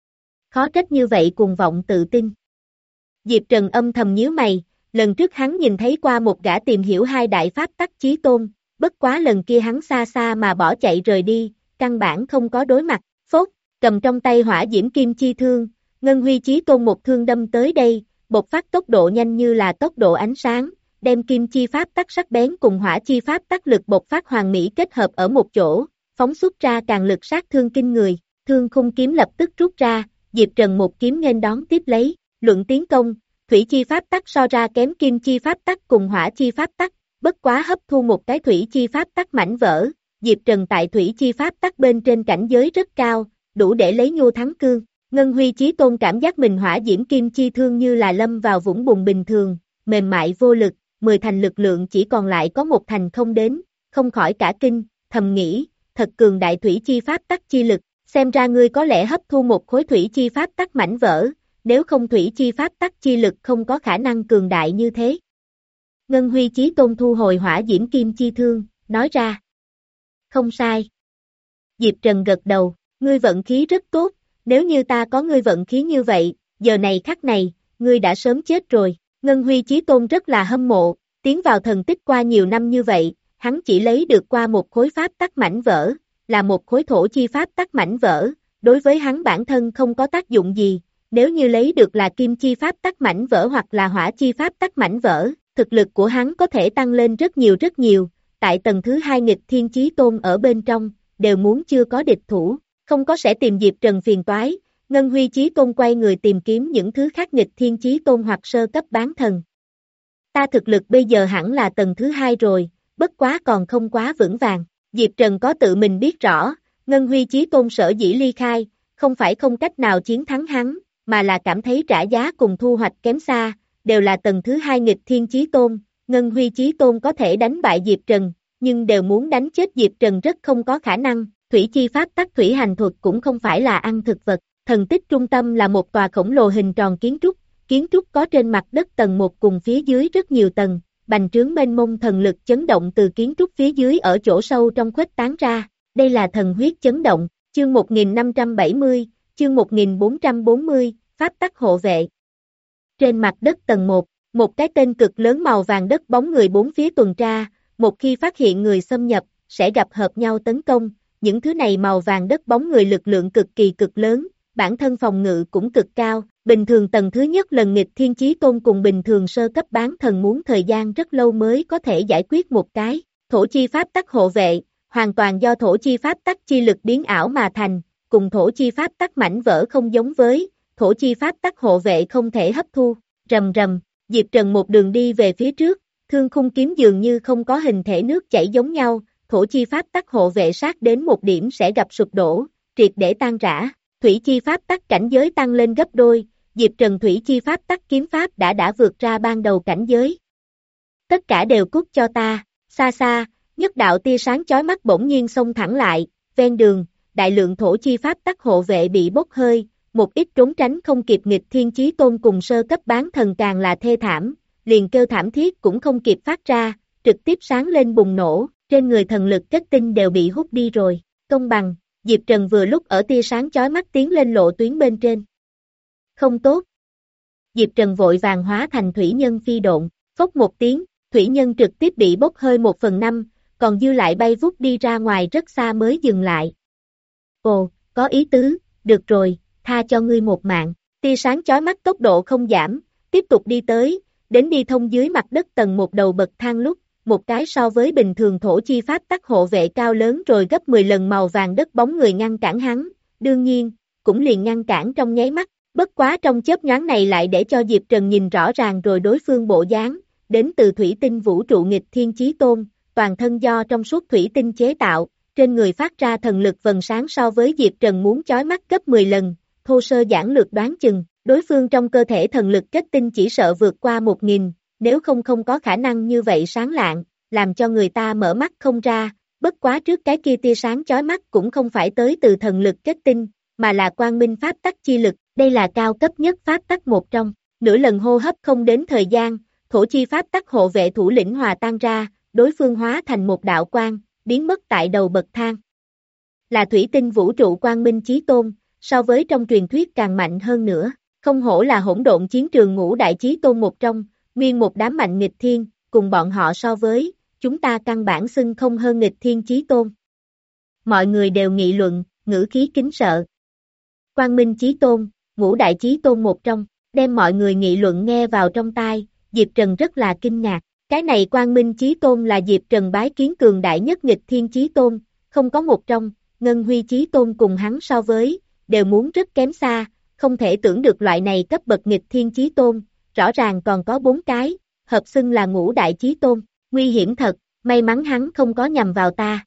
Khó trách như vậy cuồng vọng tự tin. Diệp Trần âm thầm nhíu mày, lần trước hắn nhìn thấy qua một gã tìm hiểu hai đại pháp tắc chí tôn, bất quá lần kia hắn xa xa mà bỏ chạy rời đi, căn bản không có đối mặt, phốt, cầm trong tay hỏa diễm kim chi thương, Ngân Huy chí tôn một thương đâm tới đây, bộc phát tốc độ nhanh như là tốc độ ánh sáng, đem kim chi pháp tắc sắc bén cùng hỏa chi pháp tắc lực bộc phát hoàn mỹ kết hợp ở một chỗ, phóng xuất ra càng lực sát thương kinh người. Thương khung kiếm lập tức rút ra, Diệp Trần một kiếm nghênh đón tiếp lấy, luận tiến công, thủy chi pháp tắc so ra kém kim chi pháp tắc cùng hỏa chi pháp tắc, bất quá hấp thu một cái thủy chi pháp tắc mảnh vỡ, Diệp Trần tại thủy chi pháp tắc bên trên cảnh giới rất cao, đủ để lấy nhu thắng cương. Ngân Huy Chí Tôn cảm giác mình hỏa diễm kim chi thương như là lâm vào vũng bùn bình thường, mềm mại vô lực, mười thành lực lượng chỉ còn lại có một thành không đến, không khỏi cả kinh, thầm nghĩ, thật cường đại thủy chi pháp tắc chi lực, xem ra ngươi có lẽ hấp thu một khối thủy chi pháp tắc mảnh vỡ, nếu không thủy chi pháp tắc chi lực không có khả năng cường đại như thế. Ngân Huy Chí Tôn thu hồi hỏa diễm kim chi thương, nói ra. Không sai. Diệp Trần gật đầu, ngươi vận khí rất tốt, nếu như ta có ngươi vận khí như vậy, giờ này khắc này, ngươi đã sớm chết rồi. Ngân Huy Chí Tôn rất là hâm mộ, tiến vào thần tích qua nhiều năm như vậy, hắn chỉ lấy được qua một khối pháp tắc mảnh vỡ, là một khối thổ chi pháp tắc mảnh vỡ, đối với hắn bản thân không có tác dụng gì, nếu như lấy được là kim chi pháp tắc mảnh vỡ hoặc là hỏa chi pháp tắc mảnh vỡ, thực lực của hắn có thể tăng lên rất nhiều rất nhiều, tại tầng thứ hai nghịch thiên chí tôn ở bên trong, đều muốn chưa có địch thủ, không có sẽ tìm Diệp Trần phiền toái. Ngân Huy Chí Tôn quay người tìm kiếm những thứ khác nghịch thiên chí tôn hoặc sơ cấp bán thần. Ta thực lực bây giờ hẳn là tầng thứ hai rồi, bất quá còn không quá vững vàng. Diệp Trần có tự mình biết rõ, Ngân Huy Chí Tôn sở dĩ ly khai, không phải không cách nào chiến thắng hắn, mà là cảm thấy trả giá cùng thu hoạch kém xa, đều là tầng thứ hai nghịch thiên chí tôn. Ngân Huy Chí Tôn có thể đánh bại Diệp Trần, nhưng đều muốn đánh chết Diệp Trần rất không có khả năng. Thủy chi pháp tắc thủy hành thuật cũng không phải là ăn thực vật. Thần tích trung tâm là một tòa khổng lồ hình tròn kiến trúc, kiến trúc có trên mặt đất tầng một cùng phía dưới rất nhiều tầng, bành trướng mênh mông thần lực chấn động từ kiến trúc phía dưới ở chỗ sâu trong khuếch tán ra, đây là thần huyết chấn động, chương một nghìn năm trăm bảy mươi, chương một nghìn bốn trăm bốn mươi, pháp tắc hộ vệ. Trên mặt đất tầng một, một cái tên cực lớn màu vàng đất bóng người bốn phía tuần tra, một khi phát hiện người xâm nhập, sẽ gặp hợp nhau tấn công, những thứ này màu vàng đất bóng người lực lượng cực kỳ cực lớn. Bản thân phòng ngự cũng cực cao, bình thường tầng thứ nhất lần nghịch thiên chí tôn cùng bình thường sơ cấp bán thần muốn thời gian rất lâu mới có thể giải quyết một cái. Thổ chi pháp tắc hộ vệ, hoàn toàn do thổ chi pháp tắc chi lực biến ảo mà thành, cùng thổ chi pháp tắc mảnh vỡ không giống với, thổ chi pháp tắc hộ vệ không thể hấp thu. Rầm rầm, Diệp Trần một đường đi về phía trước, thương khung kiếm dường như không có hình thể nước chảy giống nhau, thổ chi pháp tắc hộ vệ sát đến một điểm sẽ gặp sụp đổ, triệt để tan rã. Thủy chi pháp tắc cảnh giới tăng lên gấp đôi, Diệp Trần thủy chi pháp tắc kiếm pháp đã đã vượt ra ban đầu cảnh giới. Tất cả đều cút cho ta, xa xa, nhất đạo tia sáng chói mắt bỗng nhiên xông thẳng lại, ven đường, đại lượng thổ chi pháp tắc hộ vệ bị bốc hơi, một ít trốn tránh không kịp nghịch thiên chí tôn cùng sơ cấp bán thần càng là thê thảm, liền kêu thảm thiết cũng không kịp phát ra, trực tiếp sáng lên bùng nổ, trên người thần lực kết tinh đều bị hút đi rồi, công bằng. Diệp Trần vừa lúc ở tia sáng chói mắt tiến lên lộ tuyến bên trên. Không tốt. Diệp Trần vội vàng hóa thành thủy nhân phi độn, phốc một tiếng, thủy nhân trực tiếp bị bốc hơi một phần năm, còn dư lại bay vút đi ra ngoài rất xa mới dừng lại. Ồ, có ý tứ, được rồi, tha cho ngươi một mạng. Tia sáng chói mắt tốc độ không giảm, tiếp tục đi tới, đến đi thông dưới mặt đất tầng một đầu bậc thang lúc. Một cái so với bình thường thổ chi pháp tắc hộ vệ cao lớn rồi gấp mười lần màu vàng đất bóng người ngăn cản hắn, đương nhiên, cũng liền ngăn cản trong nháy mắt, bất quá trong chớp nhoáng này lại để cho Diệp Trần nhìn rõ ràng rồi đối phương bộ dáng, đến từ thủy tinh vũ trụ nghịch thiên chí tôn, toàn thân do trong suốt thủy tinh chế tạo, trên người phát ra thần lực vầng sáng so với Diệp Trần muốn chói mắt gấp mười lần, thô sơ giản lược đoán chừng, đối phương trong cơ thể thần lực kết tinh chỉ sợ vượt qua một nghìn. Nếu không không có khả năng như vậy sáng lạng, làm cho người ta mở mắt không ra, bất quá trước cái kia tia sáng chói mắt cũng không phải tới từ thần lực kết tinh, mà là quang minh pháp tắc chi lực, đây là cao cấp nhất pháp tắc một trong, nửa lần hô hấp không đến thời gian, thổ chi pháp tắc hộ vệ thủ lĩnh hòa tan ra, đối phương hóa thành một đạo quang, biến mất tại đầu bậc thang. Là thủy tinh vũ trụ quang minh chí tôn, so với trong truyền thuyết càng mạnh hơn nữa, không hổ là hỗn độn chiến trường ngũ đại chí tôn một trong. Nguyên một đám mạnh nghịch thiên, cùng bọn họ so với, chúng ta căn bản xưng không hơn nghịch thiên chí tôn. Mọi người đều nghị luận, ngữ khí kính sợ. Quang Minh chí tôn, ngũ đại chí tôn một trong, đem mọi người nghị luận nghe vào trong tai, Diệp Trần rất là kinh ngạc, Cái này Quang Minh Chí Tôn là Diệp Trần bái kiến cường đại nhất nghịch thiên Chí Tôn, không có một trong, Ngân Huy Chí Tôn cùng hắn so với, đều muốn rất kém xa, không thể tưởng được loại này cấp bậc nghịch thiên Chí Tôn, rõ ràng còn có bốn cái, hợp xưng là ngũ đại Chí Tôn, nguy hiểm thật, may mắn hắn không có nhằm vào ta.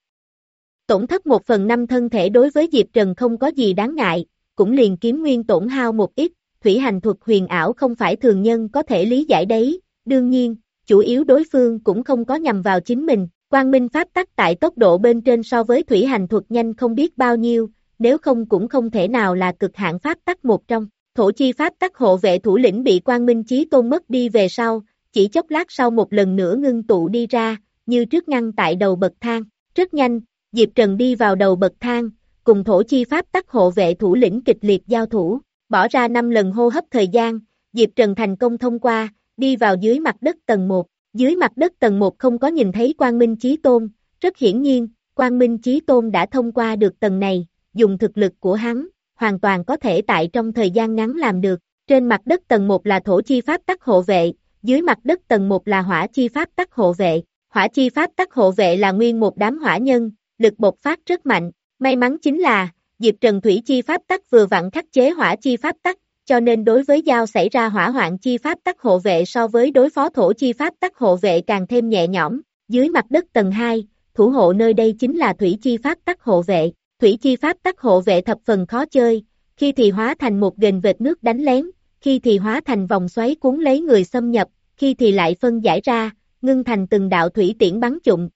Tổn thất một phần năm thân thể đối với Diệp Trần không có gì đáng ngại, cũng liền kiếm nguyên tổn hao một ít, thủy hành thuật huyền ảo không phải thường nhân có thể lý giải đấy, đương nhiên, chủ yếu đối phương cũng không có nhằm vào chính mình, quang minh pháp tắc tại tốc độ bên trên so với thủy hành thuật nhanh không biết bao nhiêu, nếu không cũng không thể nào là cực hạn pháp tắc một trong, thổ chi pháp tắc hộ vệ thủ lĩnh bị Quang Minh Chí Tôn mất đi về sau, chỉ chốc lát sau một lần nữa ngưng tụ đi ra, như trước ngăn tại đầu bậc thang, rất nhanh, Diệp Trần đi vào đầu bậc thang, cùng thổ chi pháp tắc hộ vệ thủ lĩnh kịch liệt giao thủ, bỏ ra năm lần hô hấp thời gian, Diệp Trần thành công thông qua, đi vào dưới mặt đất tầng một, dưới mặt đất tầng một không có nhìn thấy Quang Minh Chí Tôn, rất hiển nhiên, Quang Minh Chí Tôn đã thông qua được tầng này, dùng thực lực của hắn, hoàn toàn có thể tại trong thời gian ngắn làm được, trên mặt đất tầng một là thổ chi pháp tắc hộ vệ, dưới mặt đất tầng một là hỏa chi pháp tắc hộ vệ, hỏa chi pháp tắc hộ vệ là nguyên một đám hỏa nhân, lực bộc phát rất mạnh, may mắn chính là, Diệp Trần thủy chi pháp tắc vừa vặn khắc chế hỏa chi pháp tắc, cho nên đối với giao xảy ra hỏa hoạn chi pháp tắc hộ vệ so với đối phó thổ chi pháp tắc hộ vệ càng thêm nhẹ nhõm, dưới mặt đất tầng hai, thủ hộ nơi đây chính là thủy chi pháp tắc hộ vệ, thủy chi pháp tắc hộ vệ thập phần khó chơi, khi thì hóa thành một ghềnh vệt nước đánh lén, khi thì hóa thành vòng xoáy cuốn lấy người xâm nhập, khi thì lại phân giải ra, ngưng thành từng đạo thủy tiễn bắn trụng.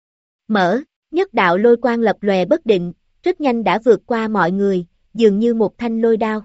Mở, nhất đạo lôi quang lập lòe bất định, rất nhanh đã vượt qua mọi người, dường như một thanh lôi đao.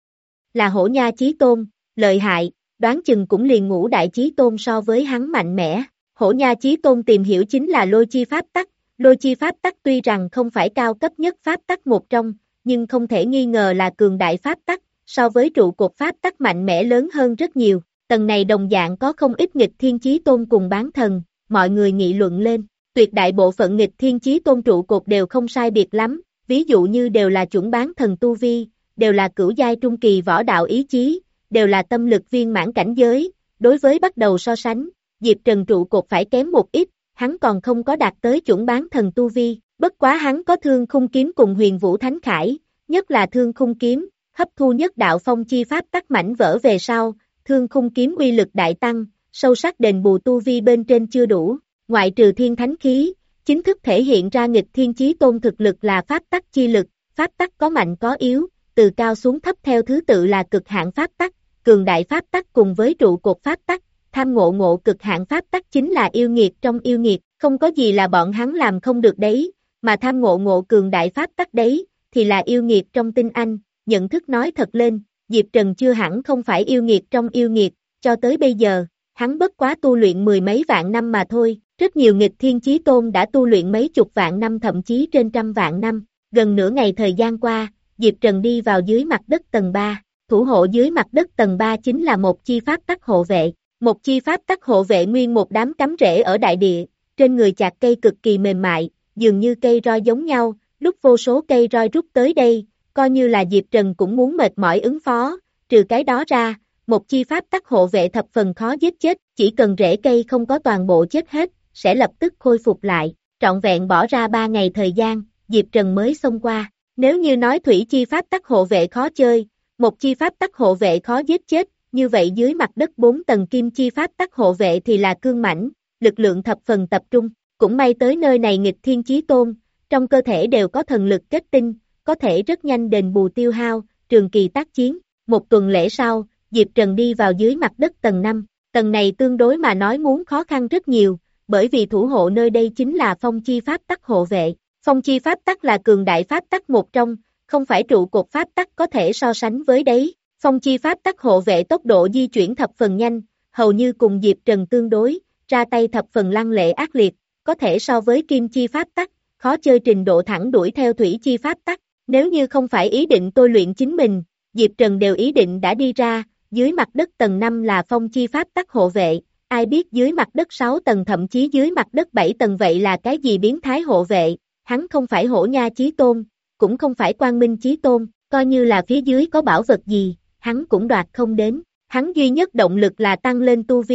Là Hổ Nha Chí Tôn, lợi hại, đoán chừng cũng liền ngũ đại Chí Tôn so với hắn mạnh mẽ. Hổ Nha Chí Tôn tìm hiểu chính là lôi chi pháp tắc, lôi chi pháp tắc tuy rằng không phải cao cấp nhất pháp tắc một trong, nhưng không thể nghi ngờ là cường đại pháp tắc, so với trụ cột pháp tắc mạnh mẽ lớn hơn rất nhiều. Tầng này đồng dạng có không ít nghịch thiên Chí Tôn cùng bán thần, mọi người nghị luận lên, tuyệt đại bộ phận nghịch thiên Chí Tôn trụ cột đều không sai biệt lắm, ví dụ như đều là chuẩn bán thần tu vi, đều là cửu giai trung kỳ võ đạo ý chí, đều là tâm lực viên mãn cảnh giới, đối với bắt đầu so sánh, Diệp Trần trụ cột phải kém một ít, hắn còn không có đạt tới chuẩn bán thần tu vi, bất quá hắn có thương khung kiếm cùng huyền vũ thánh khải, nhất là thương khung kiếm, hấp thu nhất đạo phong chi pháp tắc mảnh vỡ về sau, thương khung kiếm uy lực đại tăng, sâu sắc đền bù tu vi bên trên chưa đủ, ngoại trừ thiên thánh khí, chính thức thể hiện ra nghịch thiên Chí Tôn thực lực là pháp tắc chi lực, pháp tắc có mạnh có yếu, từ cao xuống thấp theo thứ tự là cực hạn pháp tắc, cường đại pháp tắc cùng với trụ cột pháp tắc, tham ngộ ngộ cực hạn pháp tắc chính là yêu nghiệt trong yêu nghiệt, không có gì là bọn hắn làm không được đấy, mà tham ngộ ngộ cường đại pháp tắc đấy, thì là yêu nghiệt trong tinh anh, nhận thức nói thật lên, Diệp Trần chưa hẳn không phải yêu nghiệt trong yêu nghiệt, cho tới bây giờ, hắn bất quá tu luyện mười mấy vạn năm mà thôi, rất nhiều nghịch thiên Chí Tôn đã tu luyện mấy chục vạn năm thậm chí trên trăm vạn năm, gần nửa ngày thời gian qua, Diệp Trần đi vào dưới mặt đất tầng ba, thủ hộ dưới mặt đất tầng ba chính là một chi pháp tắc hộ vệ, một chi pháp tắc hộ vệ nguyên một đám cắm rễ ở đại địa, trên người chạc cây cực kỳ mềm mại, dường như cây roi giống nhau, lúc vô số cây roi rút tới đây, coi như là Diệp Trần cũng muốn mệt mỏi ứng phó, trừ cái đó ra, một chi pháp tắc hộ vệ thập phần khó giết chết, chỉ cần rễ cây không có toàn bộ chết hết, sẽ lập tức khôi phục lại, trọn vẹn bỏ ra ba ngày thời gian, Diệp Trần mới xông qua. Nếu như nói thủy chi pháp tắc hộ vệ khó chơi, một chi pháp tắc hộ vệ khó giết chết, như vậy dưới mặt đất bốn tầng kim chi pháp tắc hộ vệ thì là cương mãnh, lực lượng thập phần tập trung, cũng may tới nơi này nghịch thiên Chí Tôn, trong cơ thể đều có thần lực kết tinh, có thể rất nhanh đền bù tiêu hao, trường kỳ tác chiến. Một tuần lễ sau, Diệp Trần đi vào dưới mặt đất tầng năm, tầng này tương đối mà nói muốn khó khăn rất nhiều, bởi vì thủ hộ nơi đây chính là phong chi pháp tắc hộ vệ. Phong chi pháp tắc là cường đại pháp tắc một trong, không phải trụ cột pháp tắc có thể so sánh với đấy. Phong chi pháp tắc hộ vệ tốc độ di chuyển thập phần nhanh, hầu như cùng Diệp Trần tương đối, ra tay thập phần lăng lệ ác liệt, có thể so với kim chi pháp tắc, khó chơi trình độ thẳng đuổi theo thủy chi pháp tắc. Nếu như không phải ý định tôi luyện chính mình, Diệp Trần đều ý định đã đi ra, dưới mặt đất tầng năm là phong chi pháp tắc hộ vệ, ai biết dưới mặt đất sáu tầng thậm chí dưới mặt đất bảy tầng vậy là cái gì biến thái hộ vệ. Hắn không phải Hổ Nha Chí Tôn, cũng không phải Quang Minh Chí Tôn, coi như là phía dưới có bảo vật gì, hắn cũng đoạt không đến, hắn duy nhất động lực là tăng lên tu vi,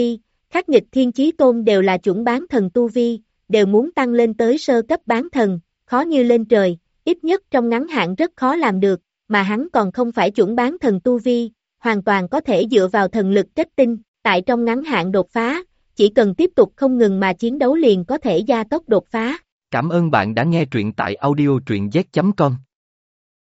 Khắc nghịch thiên chí tôn đều là chuẩn bán thần tu vi, đều muốn tăng lên tới sơ cấp bán thần, khó như lên trời, ít nhất trong ngắn hạn rất khó làm được, mà hắn còn không phải chuẩn bán thần tu vi, hoàn toàn có thể dựa vào thần lực kết tinh, tại trong ngắn hạn đột phá, chỉ cần tiếp tục không ngừng mà chiến đấu liền có thể gia tốc đột phá. Cảm ơn bạn đã nghe truyện tại audio truyện z chấm com.